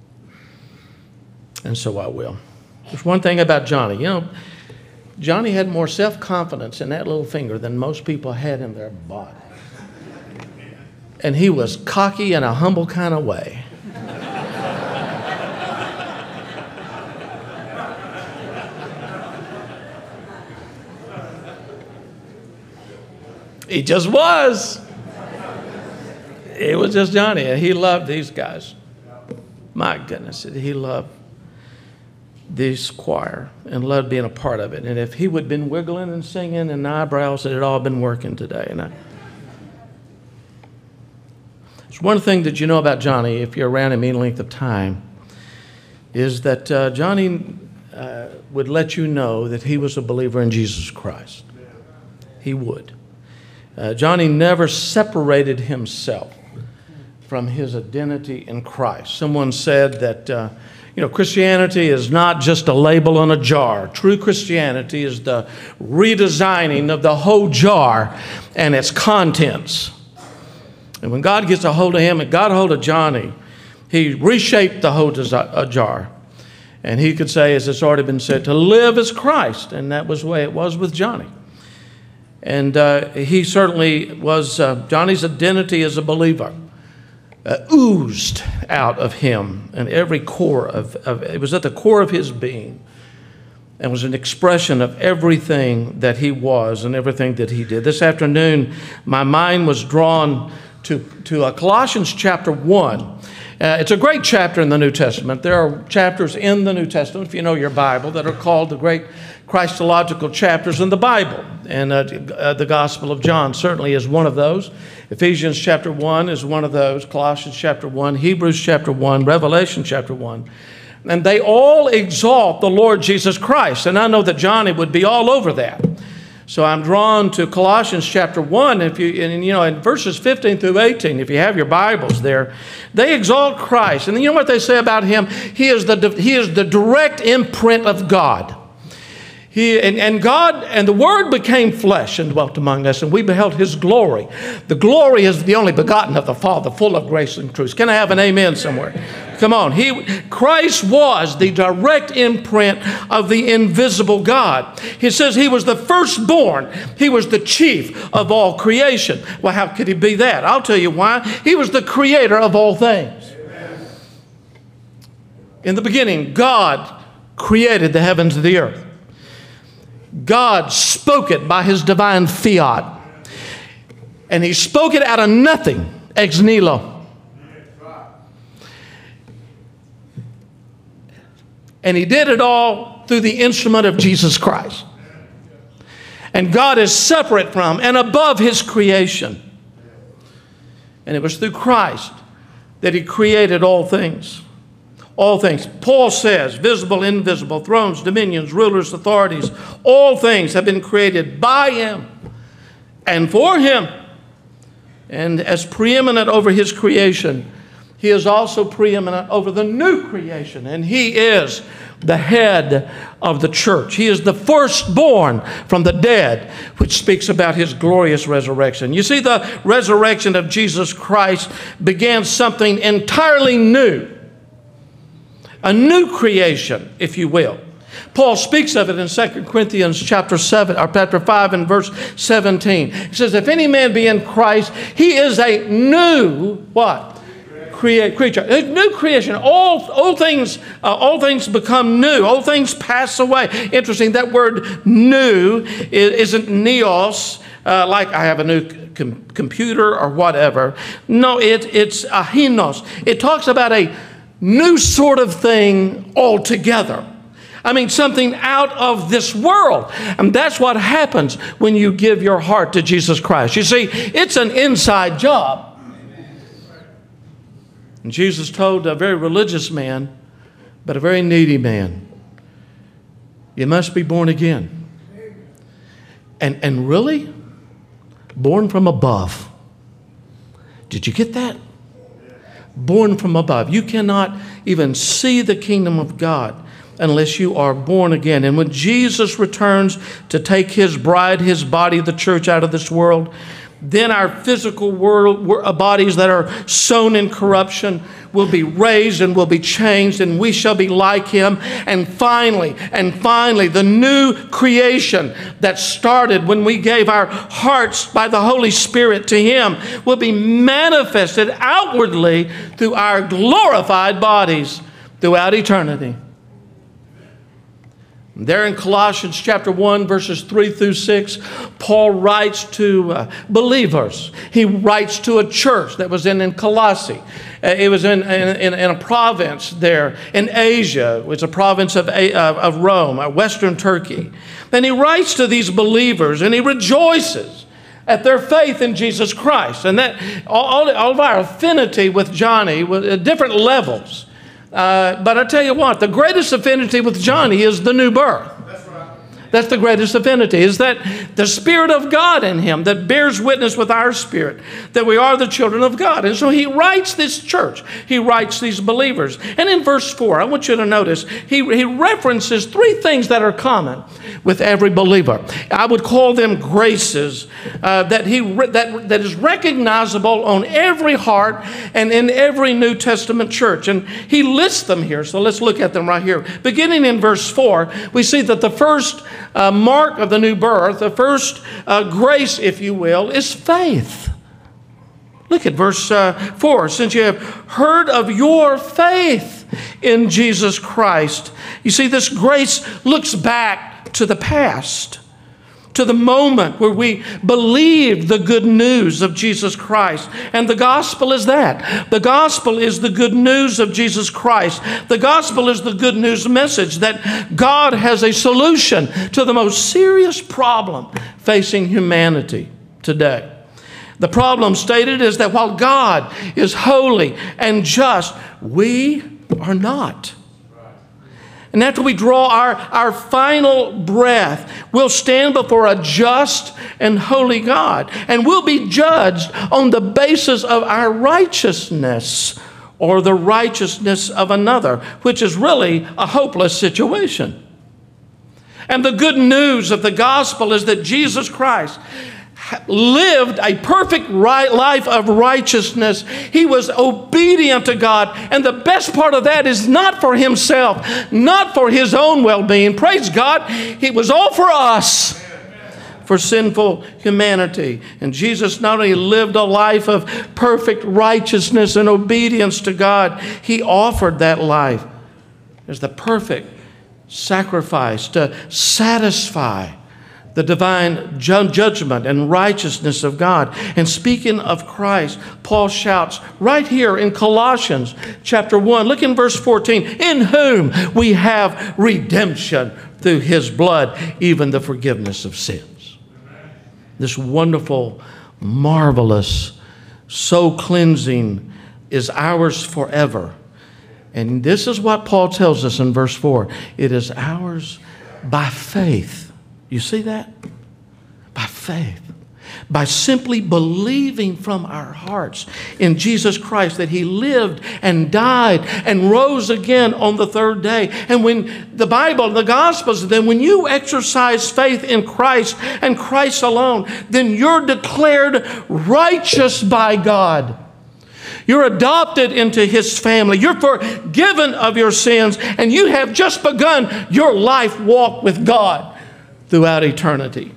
and so I will. There's one thing about Johnny. You know, Johnny had more self-confidence in that little finger than most people had in their body. And he was cocky in a humble kind of way. He just was. It was just Johnny, and he loved these guys. My goodness, he loved this choir and loved being a part of it. And if he would have been wiggling and singing and eyebrows, it had all been working today. And I, it's one thing that you know about Johnny, if you're around him any length of time, is that uh, Johnny uh, would let you know that he was a believer in Jesus Christ. He would. Uh, Johnny never separated himself from his identity in Christ. Someone said that, uh, you know, Christianity is not just a label on a jar. True Christianity is the redesigning of the whole jar and its contents. And when God gets a hold of him and got a hold of Johnny, he reshaped the whole desi- jar. And he could say, as it's already been said, to live as Christ. And that was the way it was with Johnny. And uh, he certainly was, uh, Johnny's identity as a believer uh, oozed out of him, and every core of, of, it was at the core of his being, and was an expression of everything that he was and everything that he did. This afternoon, my mind was drawn to, to uh, Colossians chapter one. Uh, it's a great chapter in the New Testament. There are chapters in the New Testament, if you know your Bible, that are called the great Christological chapters in the Bible. And uh, uh, the Gospel of John certainly is one of those. Ephesians chapter one is one of those. Colossians chapter one, Hebrews chapter one, Revelation chapter one. And they all exalt the Lord Jesus Christ. And I know that Johnny would be all over that. So I'm drawn to Colossians chapter one. If you, and you know, in verses fifteen through eighteen, if you have your Bibles there, they exalt Christ. And you know what they say about him? He is the, he is the direct imprint of God. He, and, and God, and the Word became flesh and dwelt among us, and we beheld His glory. The glory is the only begotten of the Father, full of grace and truth. Can I have an amen somewhere? Come on. He, Christ was the direct imprint of the invisible God. He says He was the firstborn. He was the chief of all creation. Well, how could He be that? I'll tell you why. He was the creator of all things. In the beginning, God created the heavens and the earth. God spoke it by His divine fiat. And He spoke it out of nothing, ex nihilo. And He did it all through the instrument of Jesus Christ. And God is separate from and above His creation. And it was through Christ that He created all things. All things. Paul says, visible, invisible, thrones, dominions, rulers, authorities, all things have been created by Him and for Him. And as preeminent over His creation, He is also preeminent over the new creation. And He is the head of the church. He is the firstborn from the dead, which speaks about His glorious resurrection. You see, the resurrection of Jesus Christ began something entirely new. A new creation, if you will. Paul speaks of it in Second Corinthians chapter seven, or chapter five and verse seventeen. He says, if any man be in Christ, he is a new, what? create creature. A new creation. All, all things, uh, all things become new. All things pass away. Interesting. That word "new" isn't neos, uh, like I have a new com- computer or whatever. No, it, it's ahinos. It talks about a new sort of thing altogether. I mean, something out of this world. And that's what happens when you give your heart to Jesus Christ. You see, it's an inside job. And Jesus told a very religious man, but a very needy man, you must be born again. And, and really, born from above. Did you get that? Born from above. You cannot even see the kingdom of God unless you are born again. And when Jesus returns to take his bride, his body, the church, out of this world, then our physical world, bodies that are sown in corruption will be raised and will be changed, and we shall be like him. And finally, and finally, the new creation that started when we gave our hearts by the Holy Spirit to him will be manifested outwardly through our glorified bodies throughout eternity. There in Colossians chapter one, verses three through six, Paul writes to uh, believers. He writes to a church that was in, in Colossae. Uh, it was in, in, in a province there in Asia. It was a province of, uh, of Rome, uh, Western Turkey. And he writes to these believers, and he rejoices at their faith in Jesus Christ. And that all, all of our affinity with Johnny was at different levels. Uh, but I tell you what, the greatest affinity with Johnny is the new birth. That's right. That's the greatest affinity, is that the Spirit of God in him that bears witness with our spirit that we are the children of God. And so he writes this church. He writes these believers. And in verse four, I want you to notice, he, he references three things that are common with every believer. I would call them graces uh, that, he, that, that is recognizable on every heart and in every New Testament church. And he lists them here, so let's look at them right here. Beginning in verse four, we see that the first uh, mark of the new birth, the first uh, grace, if you will, is faith. Look at verse uh, four. Since you have heard of your faith in Jesus Christ. You see, this grace looks back to the past, to the moment where we believed the good news of Jesus Christ. And the gospel is that. The gospel is the good news of Jesus Christ. The gospel is the good news message that God has a solution to the most serious problem facing humanity today. The problem stated is that while God is holy and just, we are not. And after we draw our, our final breath, we'll stand before a just and holy God. And we'll be judged on the basis of our righteousness or the righteousness of another, which is really a hopeless situation. And the good news of the gospel is that Jesus Christ lived a perfect right life of righteousness. He was obedient to God. And the best part of that is not for himself, not for his own well-being. Praise God. It was all for us, for sinful humanity. And Jesus not only lived a life of perfect righteousness and obedience to God, he offered that life as the perfect sacrifice to satisfy the divine ju- judgment and righteousness of God. And speaking of Christ, Paul shouts right here in Colossians chapter one, look in verse fourteen, in whom we have redemption through his blood, even the forgiveness of sins. This wonderful, marvelous, soul cleansing is ours forever. And this is what Paul tells us in verse four. It is ours by faith. You see that? By faith. By simply believing from our hearts in Jesus Christ that he lived and died and rose again on the third day. And when the Bible, the Gospels, then when you exercise faith in Christ and Christ alone, then you're declared righteous by God. You're adopted into his family. You're forgiven of your sins, and you have just begun your life walk with God throughout eternity.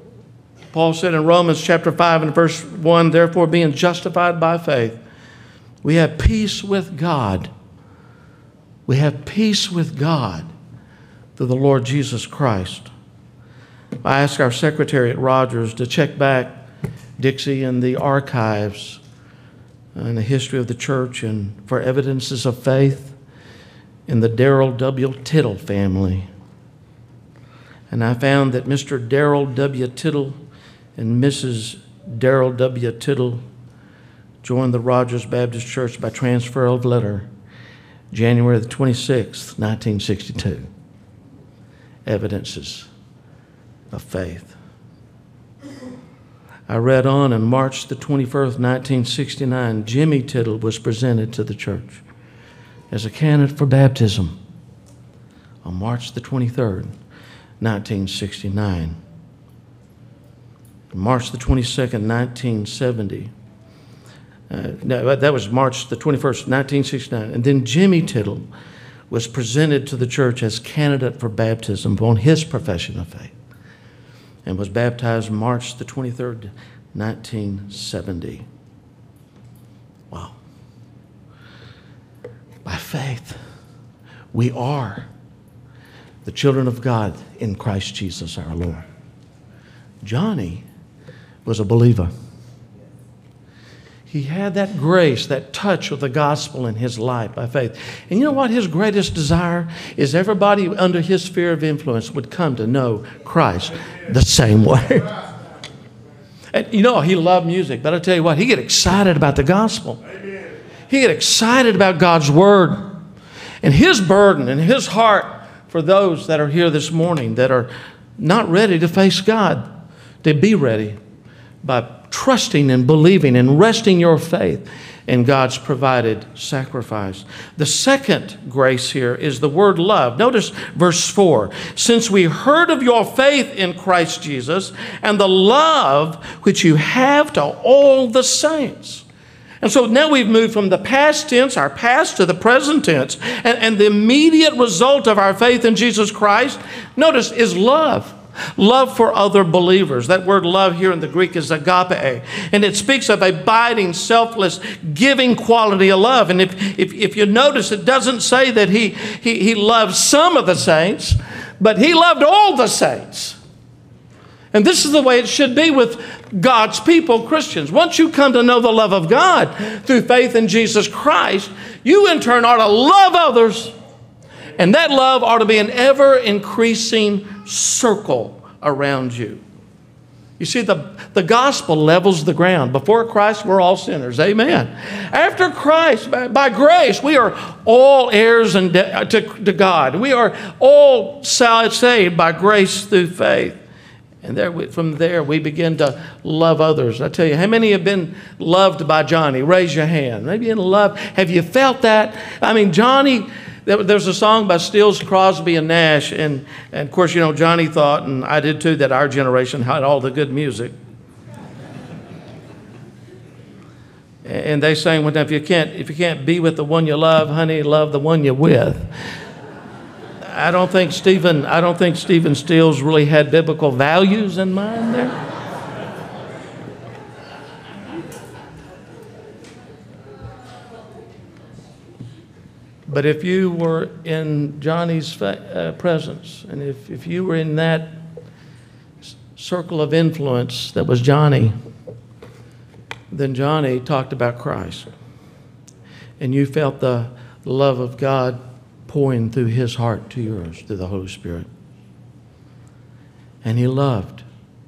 Paul said in Romans chapter five and verse one, therefore being justified by faith, We have peace with God. We have peace with God through the Lord Jesus Christ. I asked our secretary at Rogers to check back, Dixie, in the archives and the history of the church and for evidences of faith in the Darrell W. Tittle family. And I found that Mister Darrell W. Tittle and Missus Darrell W. Tittle joined the Rogers Baptist Church by transfer of letter January the twenty-sixth, nineteen sixty-two. Evidences of faith. I read on, on March the twenty-first, nineteen sixty-nine, Jimmy Tittle was presented to the church as a candidate for baptism on March the twenty-third, nineteen sixty-nine. March the twenty-second, nineteen seventy. Uh, no, that was March the twenty-first, nineteen sixty-nine. And then Jimmy Tittle was presented to the church as candidate for baptism on his profession of faith and was baptized March the twenty-third, nineteen seventy. Wow. By faith, we are the children of God in Christ Jesus our Lord. Johnny was a believer. He had that grace, that touch of the gospel in his life by faith. And you know what? His greatest desire is everybody under his sphere of influence would come to know Christ the same way. And you know, he loved music, but I'll tell you what, he get excited about the gospel. He get excited about God's word. And his burden and his heart for those that are here this morning that are not ready to face God, to be ready by trusting and believing and resting your faith in God's provided sacrifice. The second grace here is the word love. Notice verse four. Since we heard of your faith in Christ Jesus and the love which you have to all the saints. And so now we've moved from the past tense, our past, to the present tense. And, and the immediate result of our faith in Jesus Christ, notice, is love. Love for other believers. That word love here in the Greek is agape. And it speaks of abiding, selfless, giving quality of love. And if, if, if you notice, it doesn't say that he, he, he loved some of the saints, but he loved all the saints. And this is the way it should be with God's people, Christians. Once you come to know the love of God through faith in Jesus Christ, you in turn ought to love others. And that love ought to be an ever-increasing circle around you. You see, the, the gospel levels the ground. Before Christ, we're all sinners. Amen. After Christ, by, by grace, we are all heirs and de- to, to God. We are all saved by grace through faith. And there, we, from there, we begin to love others. I tell you, how many have been loved by Johnny? Raise your hand. Maybe in love. Have you felt that? I mean, Johnny... There's a song by Stills, Crosby, and Nash, and, and of course, you know, Johnny thought, and I did too, that our generation had all the good music. And they sang one time, if you can't, if you can't be with the one you love, honey, love the one you're with. I don't think Stephen, I don't think Stephen Stills really had biblical values in mind there. But if you were in Johnny's uh, presence, and if, if you were in that circle of influence that was Johnny, then Johnny talked about Christ. And you felt the love of God pouring through his heart to yours, through the Holy Spirit. And he loved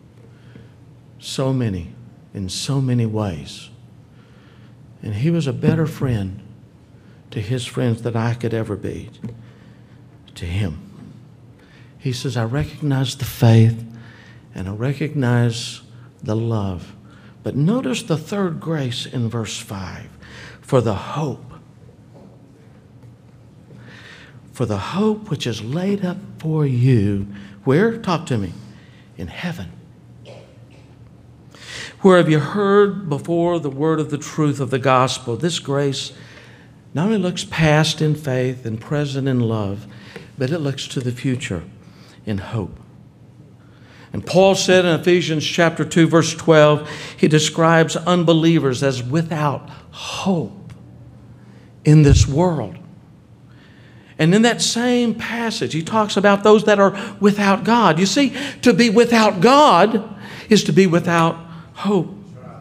so many, in so many ways. And he was a better friend to his friends that I could ever be to him. He says, I recognize the faith and I recognize the love. But notice the third grace in verse five. For the hope. For the hope which is laid up for you. Where? Talk to me. In heaven. Where have you heard before the word of the truth of the gospel? This grace not only looks past in faith and present in love, but it looks to the future in hope. And Paul said in Ephesians chapter two, verse twelve, he describes unbelievers as without hope in this world. And in that same passage, he talks about those that are without God. You see, to be without God is to be without hope.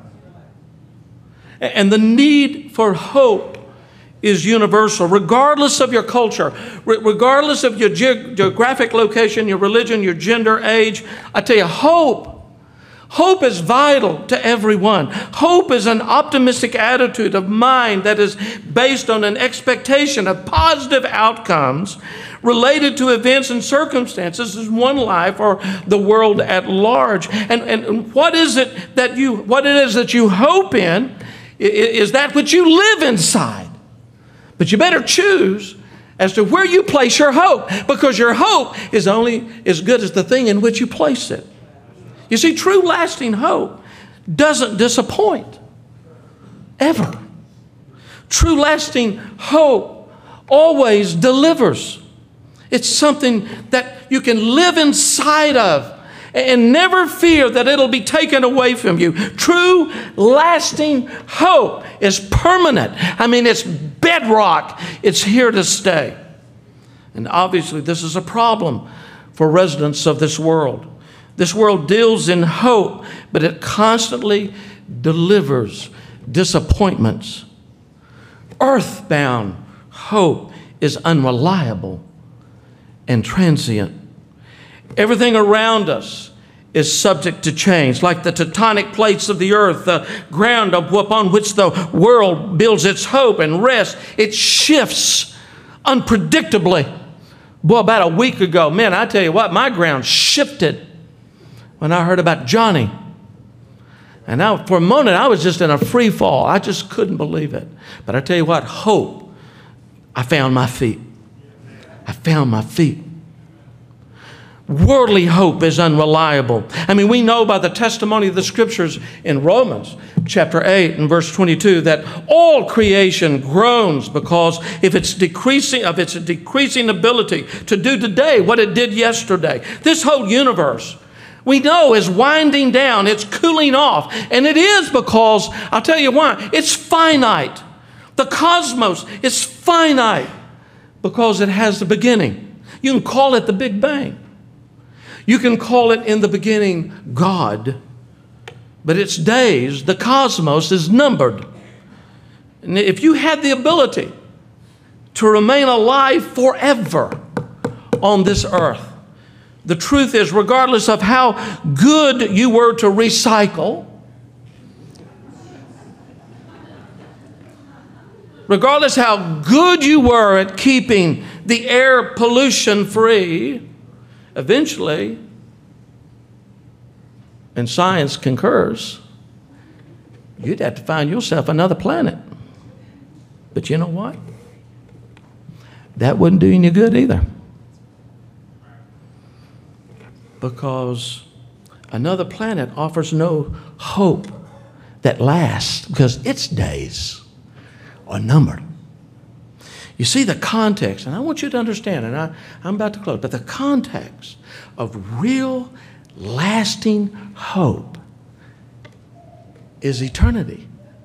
And the need for hope is universal, regardless of your culture, regardless of your ge- geographic location, your religion, your gender, age. I tell you, hope. Hope is vital to everyone. Hope is an optimistic attitude of mind that is based on an expectation of positive outcomes related to events and circumstances in one life or the world at large. And, and what is it that you, what it is that you hope in is that which you live inside. But you better choose as to where you place your hope, because your hope is only as good as the thing in which you place it. You see, true lasting hope doesn't disappoint, ever. True lasting hope always delivers. It's something that you can live inside of and never fear that it'll be taken away from you. True lasting hope is permanent. I mean, it's bedrock. It's here to stay. And obviously, this is a problem for residents of this world. This world deals in hope, but it constantly delivers disappointments. Earthbound hope is unreliable and transient. Everything around us is subject to change, like the tectonic plates of the earth, the ground upon which the world builds its hope and rest. It shifts unpredictably. Boy, about a week ago, man, I tell you what, my ground shifted when I heard about Johnny. And now, for a moment, I was just in a free fall. I just couldn't believe it. But I tell you what, hope, I found my feet. I found my feet. Worldly hope is unreliable. I mean, we know by the testimony of the scriptures in Romans chapter eight and verse twenty-two that all creation groans because if it's decreasing, of its decreasing ability to do today what it did yesterday. This whole universe, we know, is winding down. It's cooling off. And it is because, I'll tell you why, it's finite. The cosmos is finite because it has the beginning. You can call it the Big Bang. You can call it in the beginning God, but its days, the cosmos, is numbered. And if you had the ability to remain alive forever on this earth, the truth is, regardless of how good you were to recycle, regardless how good you were at keeping the air pollution free, eventually, and science concurs, you'd have to find yourself another planet. But you know what? That wouldn't do you any good either. Because another planet offers no hope that lasts, because its days are numbered. You see the context, and I want you to understand, and I, I'm about to close, but the context of real, lasting hope is eternity.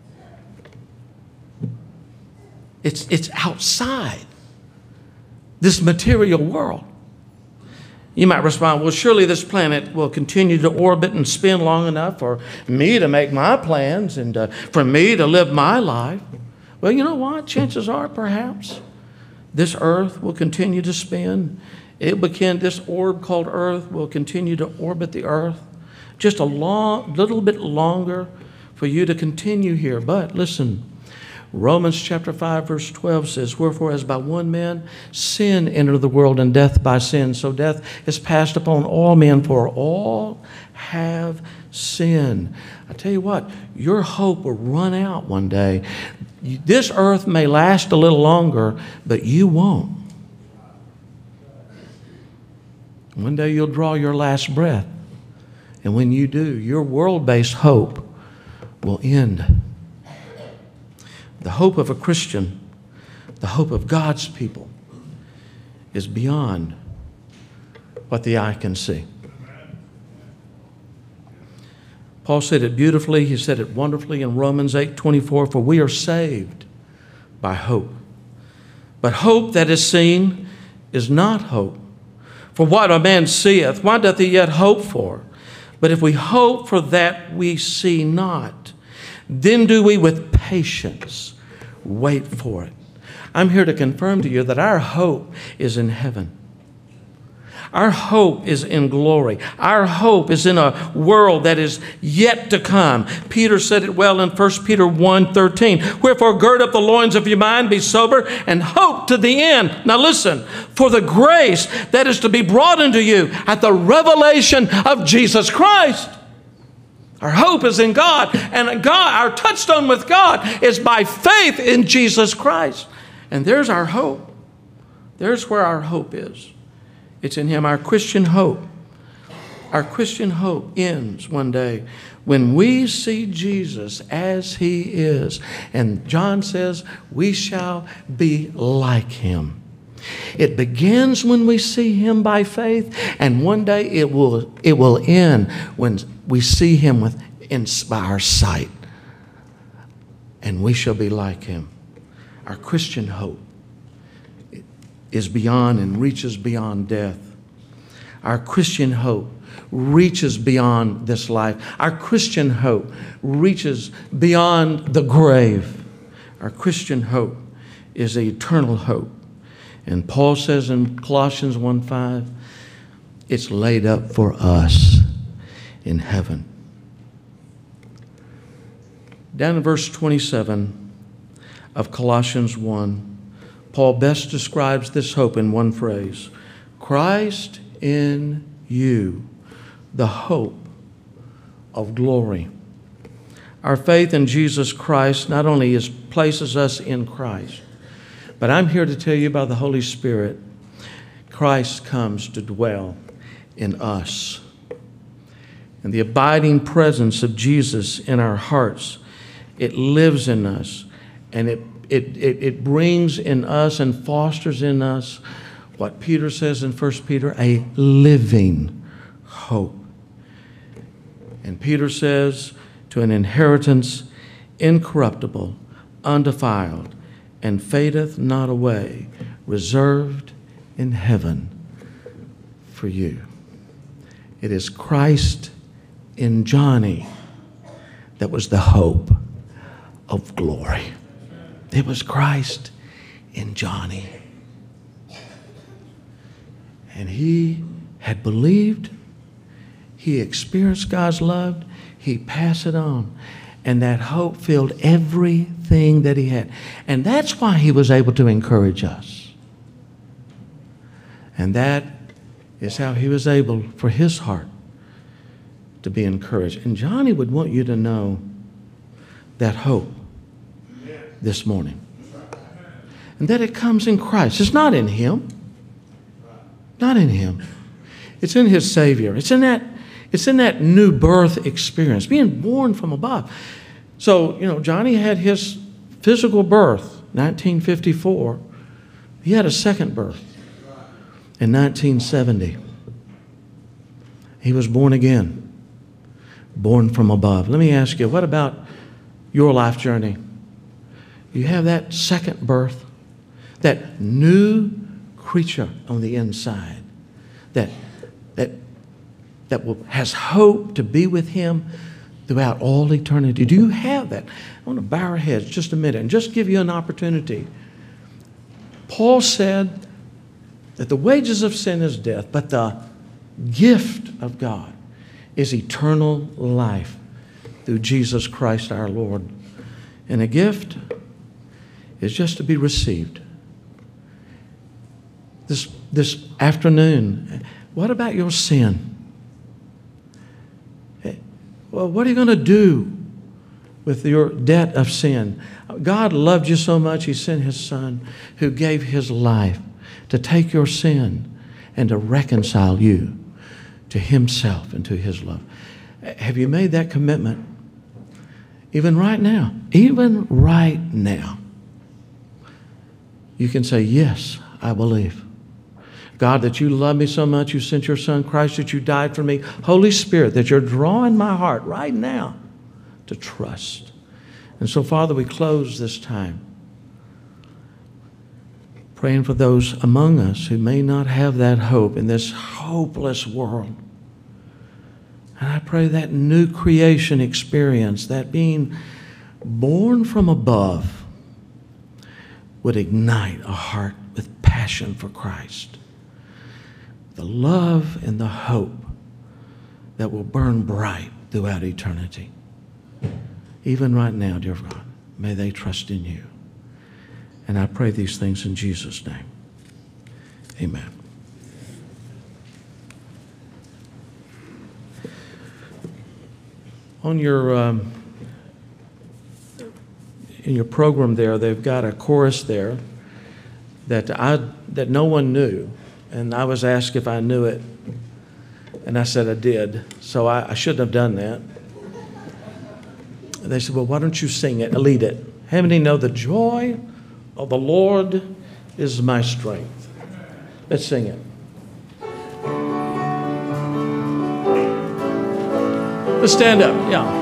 It's, it's outside this material world. You might respond, well, surely this planet will continue to orbit and spin long enough for me to make my plans and uh, for me to live my life. Well, you know what? Chances are, perhaps, this earth will continue to spin. It begin, this orb called Earth will continue to orbit the earth just a long, little bit longer for you to continue here. But listen, Romans chapter five, verse twelve says, wherefore as by one man sin entered the world, and death by sin, so death is passed upon all men, for all have sinned. I tell you what, your hope will run out one day. This earth may last a little longer, but you won't. One day you'll draw your last breath. And when you do, your world-based hope will end. The hope of a Christian, the hope of God's people, is beyond what the eye can see. Paul said it beautifully. He said it wonderfully in Romans eight twenty-four, for we are saved by hope. But hope that is seen is not hope. For what a man seeth, why doth he yet hope for? But if we hope for that we see not, then do we with patience wait for it. I'm here to confirm to you that our hope is in heaven. Our hope is in glory. Our hope is in a world that is yet to come. Peter said it well in First Peter one thirteen. Wherefore gird up the loins of your mind, be sober, and hope to the end. Now listen, for the grace that is to be brought unto you at the revelation of Jesus Christ. Our hope is in God, and God, our touchstone with God is by faith in Jesus Christ. And there's our hope. There's where our hope is. It's in Him. Our Christian hope. Our Christian hope ends one day when we see Jesus as He is. And John says, we shall be like Him. It begins when we see Him by faith, and one day it will, it will end when we see Him with, in, by our sight. And we shall be like Him. Our Christian hope is beyond and reaches beyond death. Our Christian hope reaches beyond this life. Our Christian hope reaches beyond the grave. Our Christian hope is the eternal hope. And Paul says in Colossians one five, it's laid up for us in heaven. Down in verse twenty-seven of Colossians one, Paul best describes this hope in one phrase. Christ in you, the hope of glory. Our faith in Jesus Christ not only is, places us in Christ, but I'm here to tell you by the Holy Spirit, Christ comes to dwell in us. And the abiding presence of Jesus in our hearts, it lives in us, and it It, it, it brings in us and fosters in us what Peter says in First Peter, a living hope. And Peter says, to an inheritance incorruptible, undefiled, and fadeth not away, reserved in heaven for you. It is Christ in Johnny that was the hope of glory. It was Christ in Johnny. And he had believed. He experienced God's love. He passed it on. And that hope filled everything that he had. And that's why he was able to encourage us. And that is how he was able for his heart to be encouraged. And Johnny would want you to know that hope this morning. And that it comes in Christ. It's not in him. Not in him. It's in his Savior. It's in that, it's in that new birth experience, being born from above. So, you know, Johnny had his physical birth, nineteen fifty-four. He had a second birth in nineteen seventy. He was born again, born from above. Let me ask you, what about your life journey? You have that second birth, that new creature on the inside that, that, that will, has hope to be with him throughout all eternity. Do you have that? I want to bow our heads just a minute and just give you an opportunity. Paul said that the wages of sin is death, but the gift of God is eternal life through Jesus Christ our Lord. And a gift is just to be received. This, this afternoon, what about your sin? Well, what are you going to do with your debt of sin? God loved you so much, He sent His Son who gave His life to take your sin and to reconcile you to Himself and to His love. Have you made that commitment? Even right now, even right now, you can say, yes, I believe. God, that you love me so much, you sent your Son, Christ, that you died for me. Holy Spirit, that you're drawing my heart right now to trust. And so, Father, we close this time praying for those among us who may not have that hope in this hopeless world. And I pray that new creation experience, that being born from above, would ignite a heart with passion for Christ. The love and the hope that will burn bright throughout eternity. Even right now, dear God, may they trust in you. And I pray these things in Jesus' name. Amen. On your, um, in your program there, they've got a chorus there that I that no one knew, and I was asked if I knew it, and I said I did. So I, I shouldn't have done that. And they said, "Well, why don't you sing it, lead it?" How many know the joy of the Lord is my strength? Let's sing it. Let's stand up, yeah.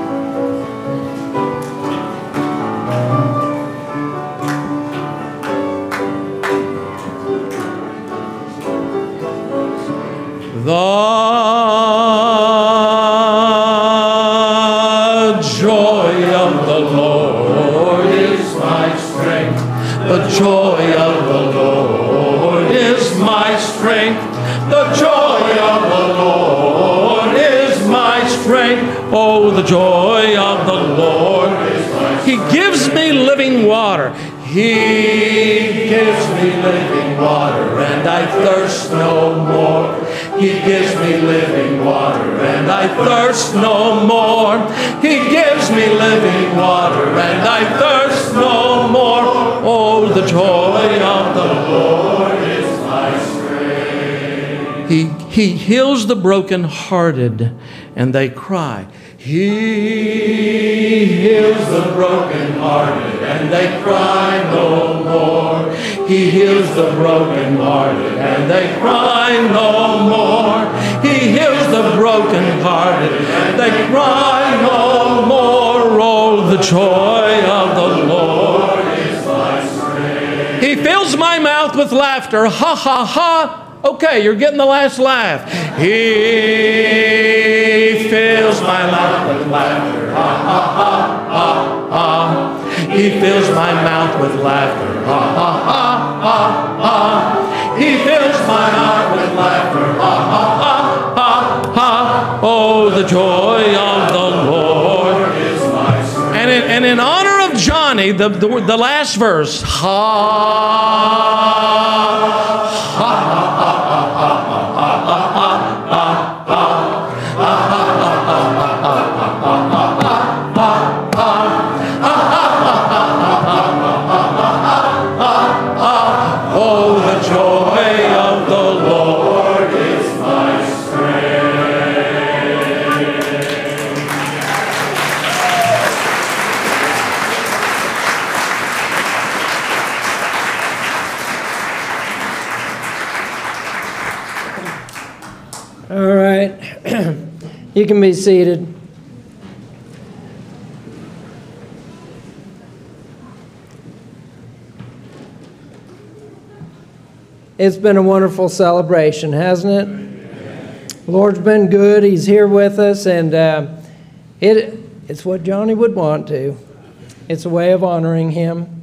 The joy of the Lord is my strength. The joy of the Lord is my strength. The joy of the Lord is my strength. Oh, the joy of the Lord is my strength. He gives me living water. He gives me living water, and I thirst no more. He gives me living water, and I thirst no more. He gives me living water, and I thirst no more. Oh, the joy of the Lord is my strength. He, he heals the brokenhearted, and they cry. He heals the brokenhearted, and they cry no more. He heals the brokenhearted, and they cry no more. He heals the brokenhearted, and they cry no more. Oh, the joy of the Lord is my strength. He fills my mouth with laughter. Ha, ha, ha. Okay, you're getting the last laugh. He fills my mouth with laughter. Ha, ha, ha, ha, ha. He fills my mouth with laughter. Ha, ha, ha, ha, ha. He fills my mouth with laughter. Ha, ha, ha, ha, ha. Oh, the joy of the Lord is my strength. And in, and in honor of Johnny, the, the, the last verse. Ha, ha, ha, ha. Oh, the joy of the Lord is my strength. All right. You can be seated. It's been a wonderful celebration, hasn't it? The Lord's been good. He's here with us, and uh, it it's what Johnny would want to. It's a way of honoring him.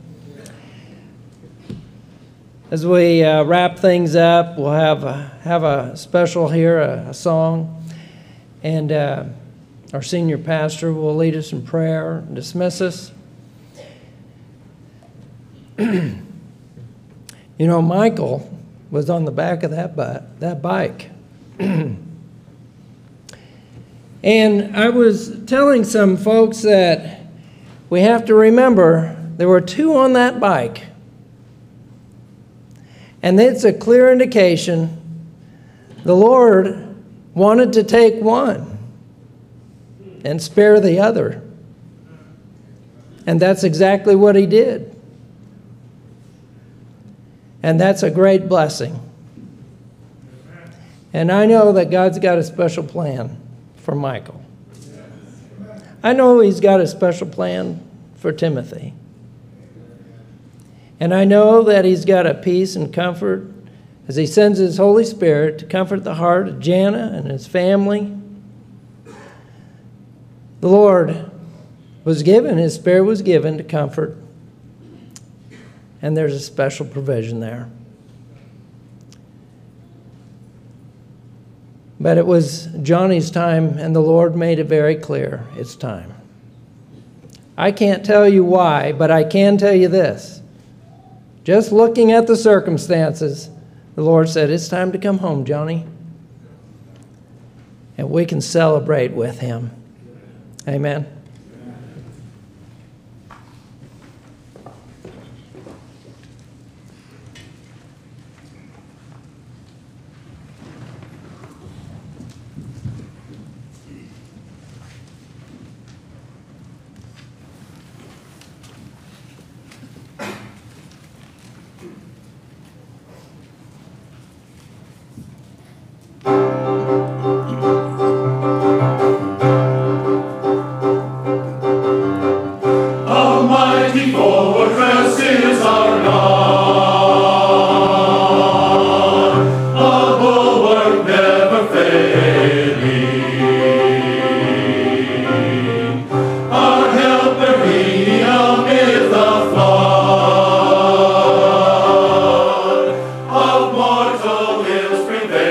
As we uh, wrap things up, we'll have a, have a special here, a, a song, and uh, our senior pastor will lead us in prayer and dismiss us. You know, Michael was on the back of that bu- that bike. And I was telling some folks that we have to remember there were two on that bike. And it's a clear indication the Lord wanted to take one and spare the other. And that's exactly what he did. And that's a great blessing. And I know that God's got a special plan for Michael. I know he's got a special plan for Timothy. And I know that he's got a peace and comfort as he sends his Holy Spirit to comfort the heart of Jana and his family. The Lord was given, his Spirit was given to comfort. And there's a special provision there. But it was Johnny's time, and the Lord made it very clear, it's time. I can't tell you why, but I can tell you this. Just looking at the circumstances, the Lord said, it's time to come home, Johnny. And we can celebrate with him. Amen. Almighty fortress is our God, a bulwark never failing, our helper he amid the flood of mortal ills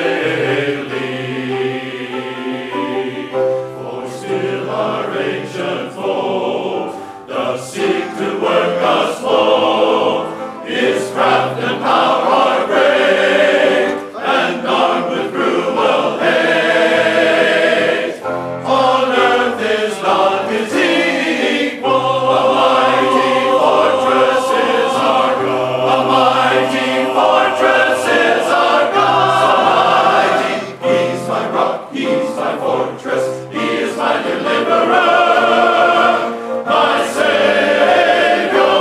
prevailing. For still our ancient foe does seek to work us woe. His craft and power are great, and armed with cruel hate. On earth is not his equal. A mighty fortress is our God. A mighty fortress is our God. He's my rock, he's my fortress, he is my deliverer. My Savior,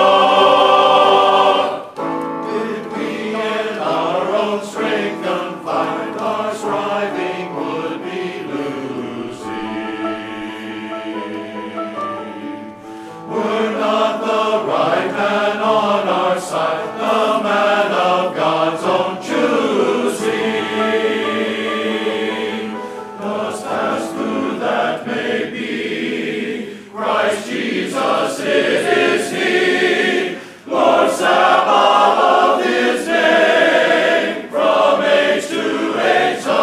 did we in our own strength confide, our striving would be losing. Were not the right man on our side, the man of God's own choosing. Thus pass through that may be, Christ Jesus is he, Lord Sabaoth his name, from age to age the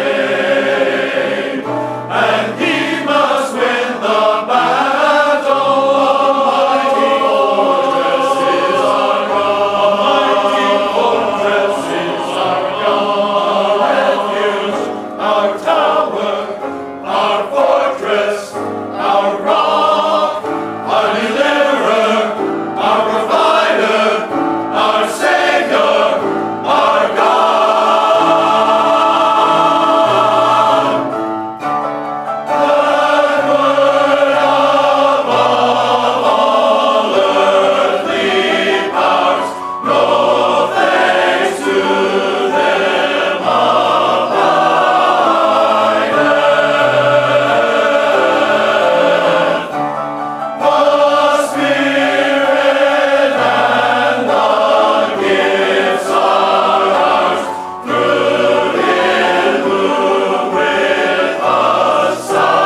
same. And he must win the battle. Almighty fortress is our God. Almighty fortress is our God. Our refuge, our tower, our fortress, our rock, our deliverer, our provider, our Savior, our God. That word above all earthly powers, no thanks to them abideth. The Spirit and the gifts are ours, through him who with us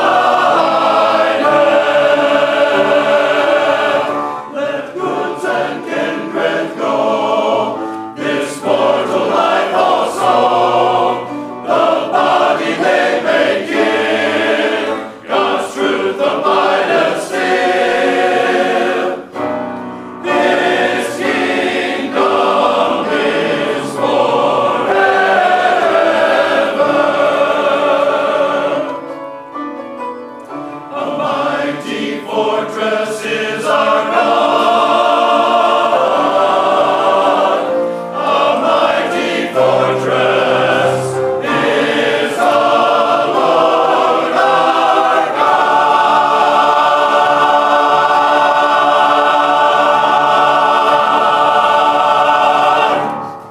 sideth. Let goods and kindred go, this mortal life also, the body they may give, God's truth abideth still. His kingdom is forever. A mighty fortress is our God. A mighty fortress is the Lord our God.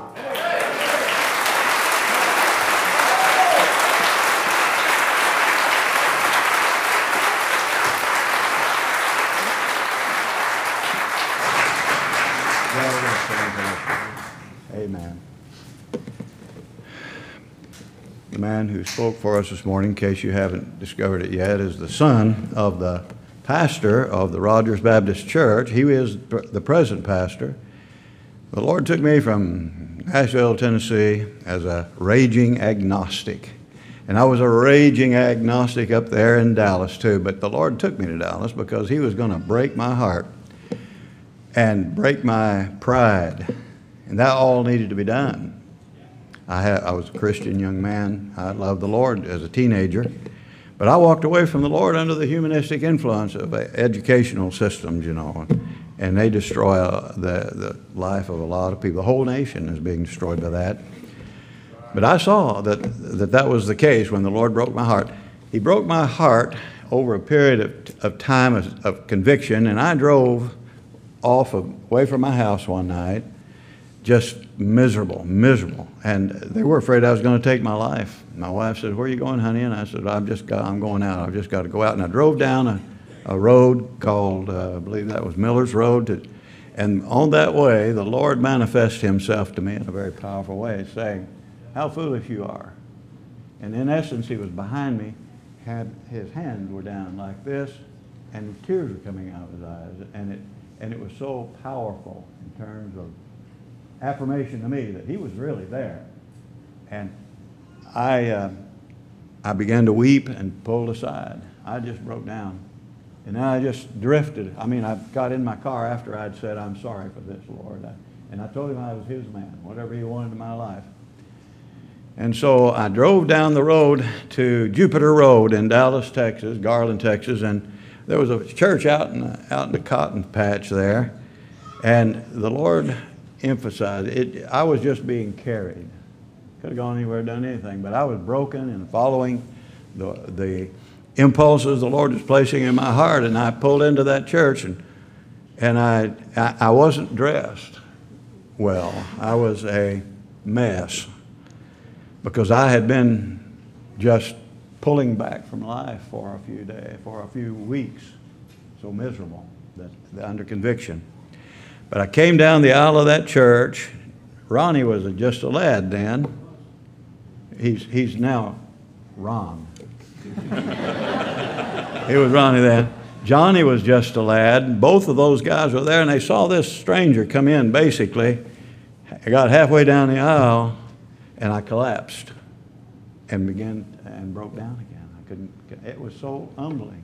Amen. The man who spoke for us this morning, in case you haven't discovered it yet, is the son of the pastor of the Rogers Baptist Church. He is the present pastor. The Lord took me from Nashville, Tennessee as a raging agnostic. And I was a raging agnostic up there in Dallas too, but the Lord took me to Dallas because he was going to break my heart and break my pride. And that all needed to be done. I, had, I was a Christian young man. I loved the Lord as a teenager. But I walked away from the Lord under the humanistic influence of educational systems, you know. And they destroy uh, the, the life of a lot of people. The whole nation is being destroyed by that. But I saw that that, that was the case when the Lord broke my heart. He broke my heart over a period of, of time of, of conviction, and I drove off of, away from my house one night, just miserable, miserable. And they were afraid I was going to take my life. My wife said, "Where are you going, honey?" And I said, I've just got, I'm going out. I've just got to go out. And I drove down a, a road called, uh, I believe that was Miller's Road. To, and on that way, the Lord manifested himself to me in a very powerful way, saying, "How foolish you are." And in essence, he was behind me, had his hands were down like this, and tears were coming out of his eyes. And it, and it was so powerful in terms of affirmation to me that he was really there. And I, uh, I began to weep and pulled aside. I just broke down. And then I just drifted. I mean, I got in my car after I'd said, "I'm sorry for this, Lord." I, and I told him I was his man, whatever he wanted in my life. And so I drove down the road to Jupiter Road in Dallas, Texas, Garland, Texas, and there was a church out in the, out in the cotton patch there. And the Lord emphasized it. I was just being carried. Could have gone anywhere, done anything, but I was broken and following the the impulses the Lord was placing in my heart. And I pulled into that church, and and I I, I wasn't dressed well. I was a mess because I had been just pulling back from life for a few days, for a few weeks, so miserable that, that under conviction. But I came down the aisle of that church. Ronnie was a, just a lad then. He's, he's now Ron. He was Ronnie then. Johnny was just a lad. Both of those guys were there, and they saw this stranger come in, basically. I got halfway down the aisle, and I collapsed and began and broke down again. I couldn't, it was so humbling.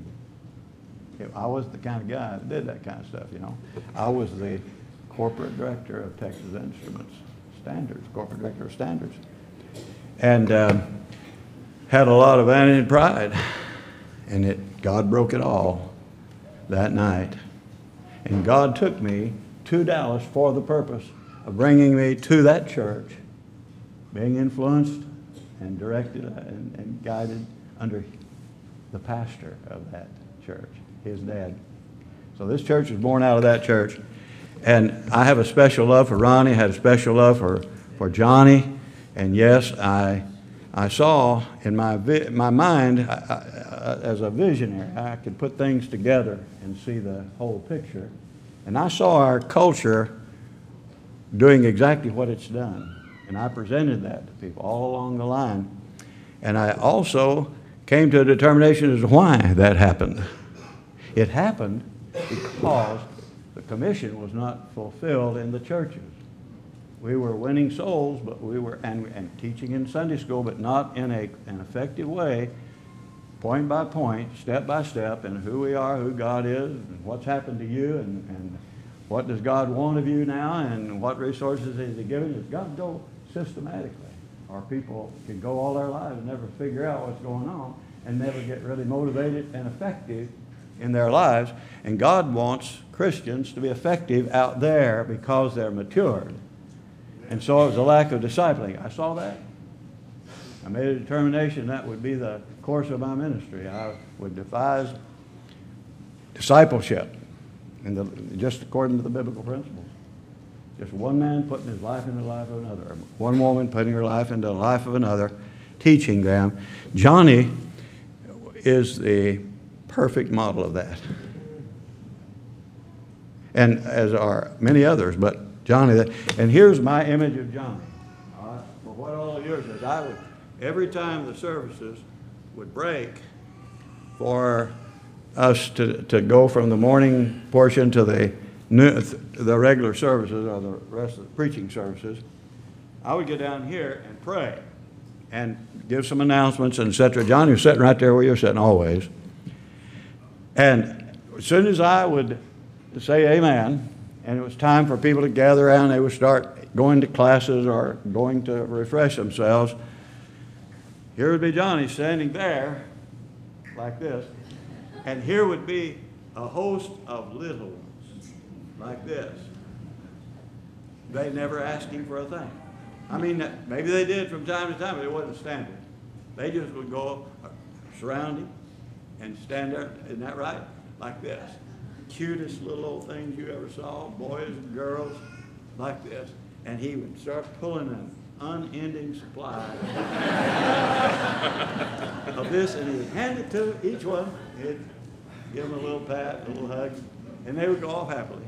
I was the kind of guy that did that kind of stuff, you know. I was the corporate director of Texas Instruments Standards, corporate director of Standards. And uh, had a lot of vanity and pride. And it, God broke it all that night. And God took me to Dallas for the purpose of bringing me to that church, being influenced and directed and, and guided under the pastor of that church, his dad. So this church was born out of that church. And I have a special love for Ronnie, I had a special love for, for Johnny. And yes, I, I saw in my, vi my mind, I, I, as a visionary, I could put things together and see the whole picture. And I saw our culture doing exactly what it's done. And I presented that to people all along the line. And I also came to a determination as to why that happened. It happened because the commission was not fulfilled in the churches. We were winning souls, but we were and, and teaching in Sunday school, but not in a, an effective way, point by point, step by step, and who we are, who God is, and what's happened to you, and, and what does God want of you now, and what resources is He giving you. It's got to go systematically, or people can go all their lives and never figure out what's going on and never get really motivated and effective in their lives. And God wants Christians to be effective out there because they're matured. And so it was a lack of discipling. I saw that. I made a determination that would be the course of my ministry. I would devise discipleship, and the, just according to the biblical principles. Just one man putting his life into the life of another. One woman putting her life into the life of another, teaching them. Johnny is the perfect model of that. And as are many others, but Johnny, that, and here's my image of Johnny. All right, for what all yours is, I would, every time the services would break for us to, to go from the morning portion to the new, the regular services or the rest of the preaching services, I would get down here and pray and give some announcements, and et cetera. Johnny was sitting right there where you're sitting always. And as soon as I would say amen, and it was time for people to gather around, they would start going to classes or going to refresh themselves, here would be Johnny standing there like this, and here would be a host of little ones like this. They never asked him for a thing. I mean, maybe they did from time to time, but it wasn't standard. They just would go surround him and stand there, isn't that right? Like this. Cutest little old things you ever saw, boys and girls, like this. And he would start pulling an unending supply of this, and he would hand it to each one. He'd give them a little pat, a little hug, and they would go off happily.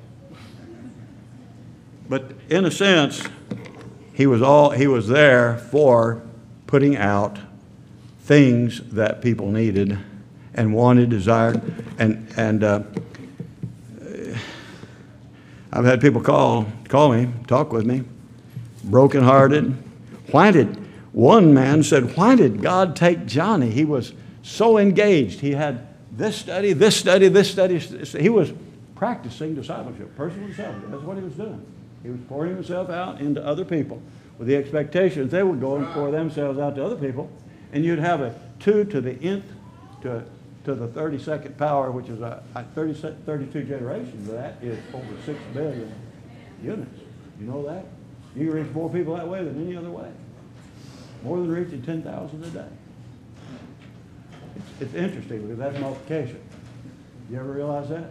But in a sense, he was all he was there for putting out things that people needed and wanted, desired, and and uh, I've had people call call me, talk with me, brokenhearted. Why did one man said, why did God take Johnny? He was so engaged. He had this study, this study, this study. He was practicing discipleship, personal discipleship. That's what he was doing. He was pouring himself out into other people with the expectation they would go and pour themselves out to other people, and you'd have a two to the nth to, to the thirty-second power, which is a, a thirty, thirty-two generations of that is over six billion units. You know that? You can reach more people that way than any other way. More than reaching ten thousand a day. It's, it's interesting because that's multiplication. You ever realize that?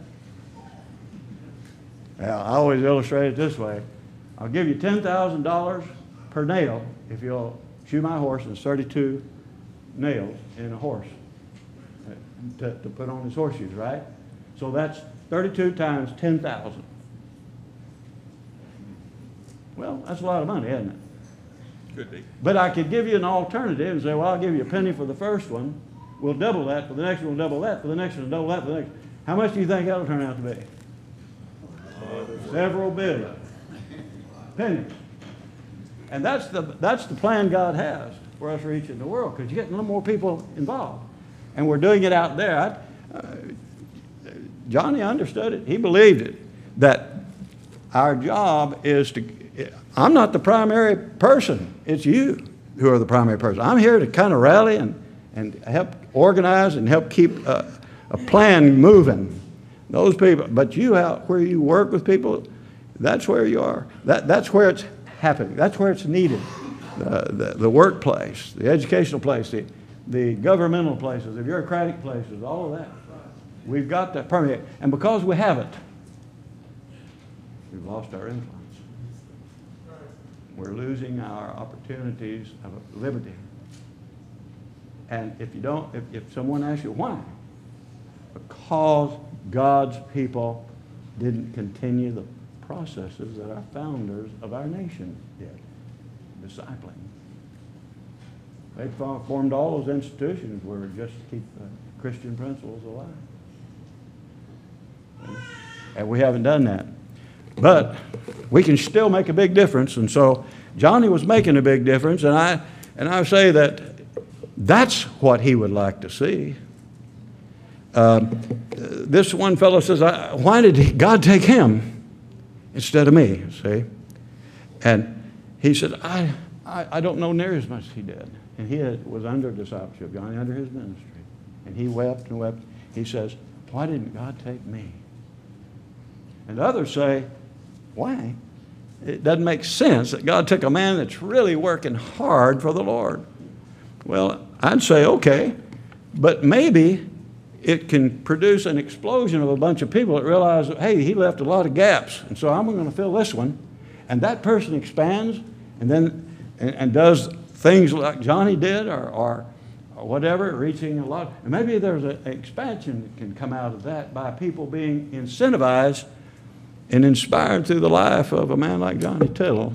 Now, I always illustrate it this way. I'll give you ten thousand dollars per nail if you'll shoe my horse, and thirty-two nails in a horse to, to put on his horseshoes, right? So that's thirty-two times ten thousand. Well, that's a lot of money, isn't it? Could be. But I could give you an alternative and say, well, I'll give you a penny for the first one. We'll double that for the next one, we'll double that for the next one, double that for the next. How much do you think that'll turn out to be? Several billion pennies. And that's the, that's the plan God has for us reaching the world, because you're getting a little more people involved. And we're doing it out there. I, uh, Johnny understood it. He believed it, that our job is to, I'm not the primary person. It's you who are the primary person. I'm here to kind of rally and, and help organize and help keep a, a plan moving. Those people, but you out where you work with people, that's where you are. That, that's where it's happening. That's where it's needed. The, the, the workplace, the educational place, the, the governmental places, the bureaucratic places, all of that. We've got to permeate. And because we haven't, we've lost our influence. We're losing our opportunities of liberty. And if you don't, if, if someone asks you why, because God's people didn't continue the processes that our founders of our nation did, discipling. They formed all those institutions were just to keep the Christian principles alive. And, and we haven't done that. But we can still make a big difference, and so Johnny was making a big difference, and I, and I say that that's what he would like to see. Um, this one fellow says, I, why did he, God take him instead of me, see? And he said, I, I, I don't know near as much as he did. And he had, was under discipleship, Johnny, under his ministry. And he wept and wept. He says, why didn't God take me? And others say, why? It doesn't make sense that God took a man that's really working hard for the Lord. Well, I'd say, okay, but maybe it can produce an explosion of a bunch of people that realize, hey, he left a lot of gaps, and so I'm going to fill this one. And that person expands and then and, and does things like Johnny did or, or, or whatever, reaching a lot. And maybe there's an expansion that can come out of that by people being incentivized and inspired through the life of a man like Johnny Tittle.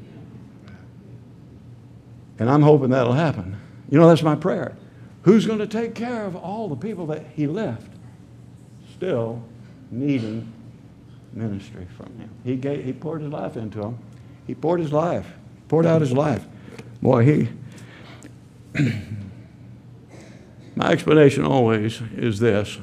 And I'm hoping that'll happen. You know, that's my prayer. Who's going to take care of all the people that he left still needing ministry from him? He gave, he poured his life into them. He poured his life, poured out his life. Boy, he... My explanation always is this.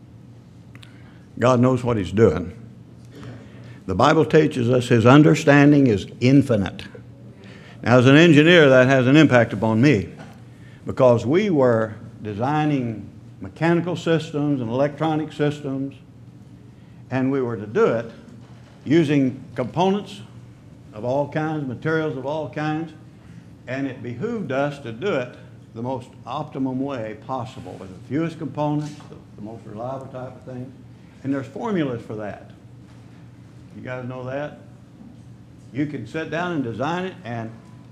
God knows what he's doing. The Bible teaches us his understanding is infinite. Now, as an engineer, that has an impact upon me because we were designing mechanical systems and electronic systems, and we were to do it using components of all kinds, materials of all kinds, and it behooved us to do it the most optimum way possible with the fewest components, the, the most reliable type of thing. And there's formulas for that. You guys know that? You can sit down and design it and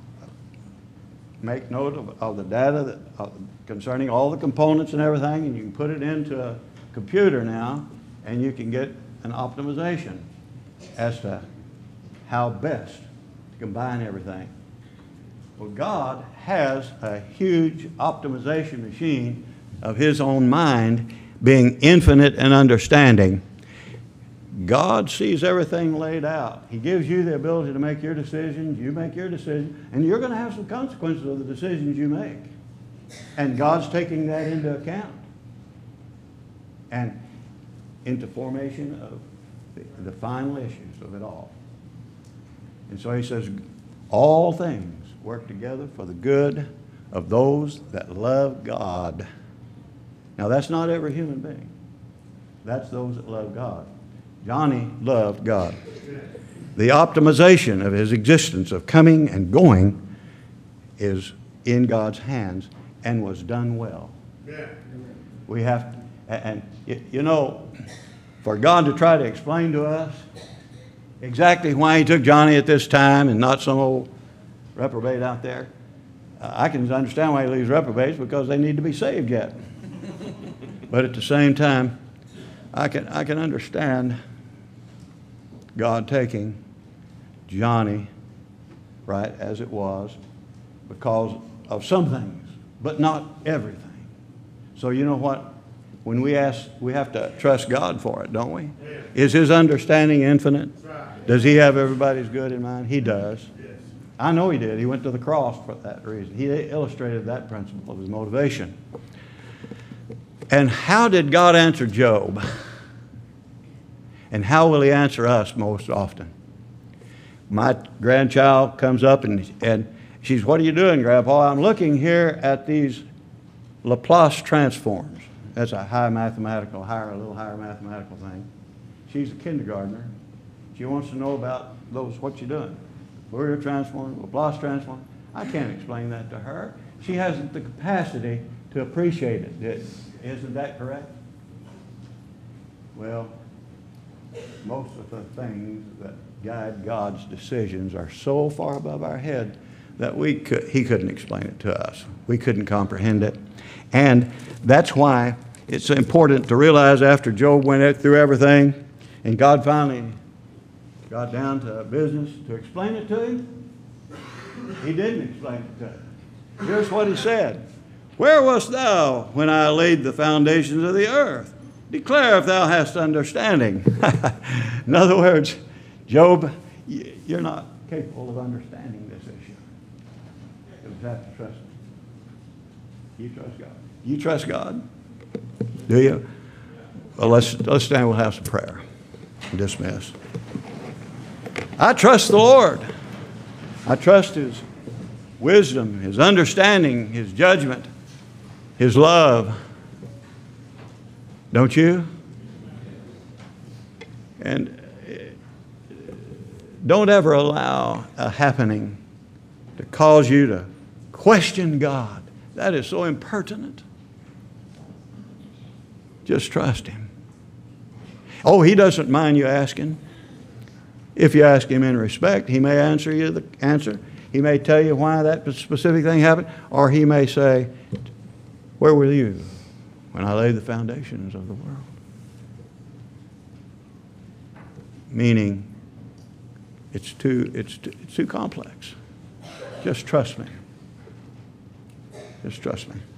make note of, of the data that, uh, concerning all the components and everything, and you can put it into a computer now, and you can get an optimization as to how best to combine everything. Well, God has a huge optimization machine of his own mind, being infinite and understanding. God sees everything laid out. He gives you the ability to make your decisions, you make your decision, and you're going to have some consequences of the decisions you make. And God's taking that into account and into formation of the, the final issues of it all. And so he says, all things work together for the good of those that love God. Now, that's not every human being. That's those that love God. Johnny loved God. The optimization of his existence of coming and going is in God's hands and was done well. We have to, and you know, for God to try to explain to us exactly why he took Johnny at this time and not some old reprobate out there, uh, I can understand why he leaves reprobates, because they need to be saved yet. But at the same time, I can, I can understand God taking Johnny right as it was because of some things, but not everything. So you know what? When we ask, we have to trust God for it, don't we? Is his understanding infinite? Does he have everybody's good in mind? He does. I know he did. He went to the cross for that reason. He illustrated that principle of his motivation. And how did God answer Job? And how will he answer us most often? My grandchild comes up and, and she's, what are you doing, Grandpa? I'm looking here at these Laplace transforms. That's a high mathematical, higher, a little higher mathematical thing. She's a kindergartner. She wants to know about those, what you doing? Fourier transform, Laplace transform. I can't explain that to her. She hasn't the capacity to appreciate it. Isn't that correct? Well, most of the things that guide God's decisions are so far above our head that we could, he couldn't explain it to us. We couldn't comprehend it. And that's why it's important to realize after Job went through everything and God finally got down to business to explain it to him, he didn't explain it to him. Here's what he said. Where wast thou when I laid the foundations of the earth? Declare if thou hast understanding. In other words, Job, you're not capable of understanding this issue. You have to trust him. You trust God. You trust God? Do you? Well, let's, let's stand. We'll have some prayer. Dismiss. I trust the Lord. I trust his wisdom, his understanding, his judgment, his love. Don't you? And don't ever allow a happening to cause you to question God. That is so impertinent. Just trust him. Oh, he doesn't mind you asking. If you ask him in respect, he may answer you the answer. He may tell you why that specific thing happened, or he may say, where were you when I laid the foundations of the world? meaning it's too, it's, too- it's too complex. Just trust me. Just trust me.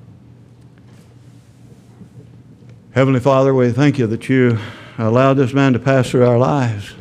Heavenly Father, we thank you that you allowed this man to pass through our lives.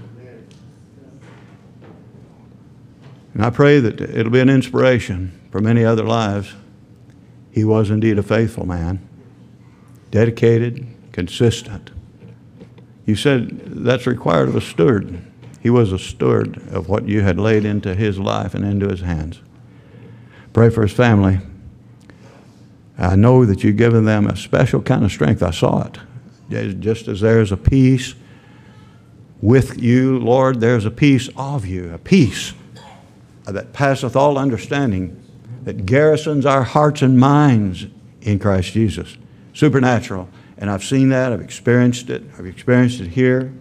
And I pray that it'll be an inspiration for many other lives. He was indeed a faithful man, dedicated, consistent. You said that's required of a steward. He was a steward of what you had laid into his life and into his hands. Pray for his family. I know that you've given them a special kind of strength. I saw it. Just as there's a peace with you, Lord, there's a peace of you, a peace that passeth all understanding, that garrisons our hearts and minds in Christ Jesus. Supernatural. And I've seen that. I've experienced it. I've experienced it here.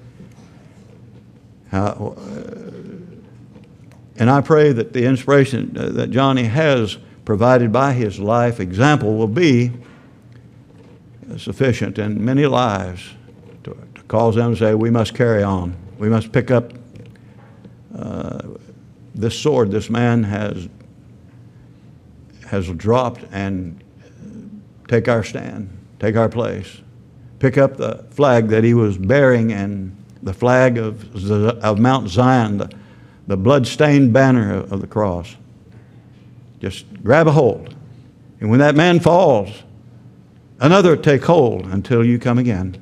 Uh, and I pray that the inspiration that Johnny has provided by his life example will be sufficient in many lives to, to cause them to say, we must carry on. We must pick up uh, this sword this man has, has dropped and take our stand, take our place. Pick up the flag that he was bearing, and the flag of, Z- of Mount Zion, the, the blood-stained banner of, of the cross. Just grab a hold. And when that man falls, another take hold until you come again.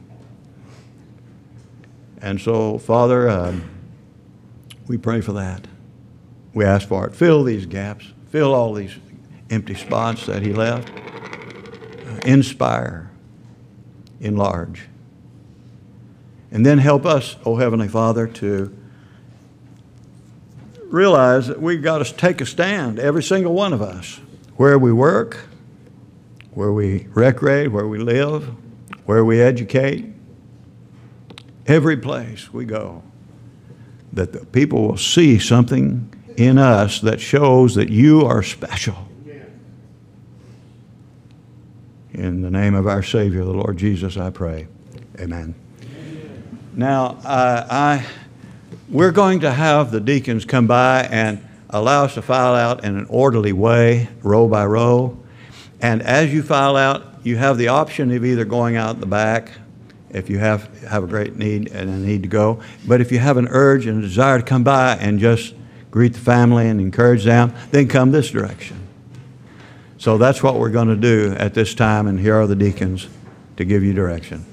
And so, Father, uh, we pray for that. We ask for it. Fill these gaps. Fill all these empty spots that he left. Uh, inspire. Enlarge. And then help us, oh Heavenly Father, to realize that we've got to take a stand, every single one of us, where we work, where we recreate, where we live, where we educate, every place we go, that the people will see something in us that shows that you are special. In the name of our Savior, the Lord Jesus, I pray. Amen. Now, uh, I, we're going to have the deacons come by and allow us to file out in an orderly way, row by row. And as you file out, you have the option of either going out the back if you have, have a great need and a need to go. But if you have an urge and a desire to come by and just greet the family and encourage them, then come this direction. So that's what we're going to do at this time, and here are the deacons to give you direction.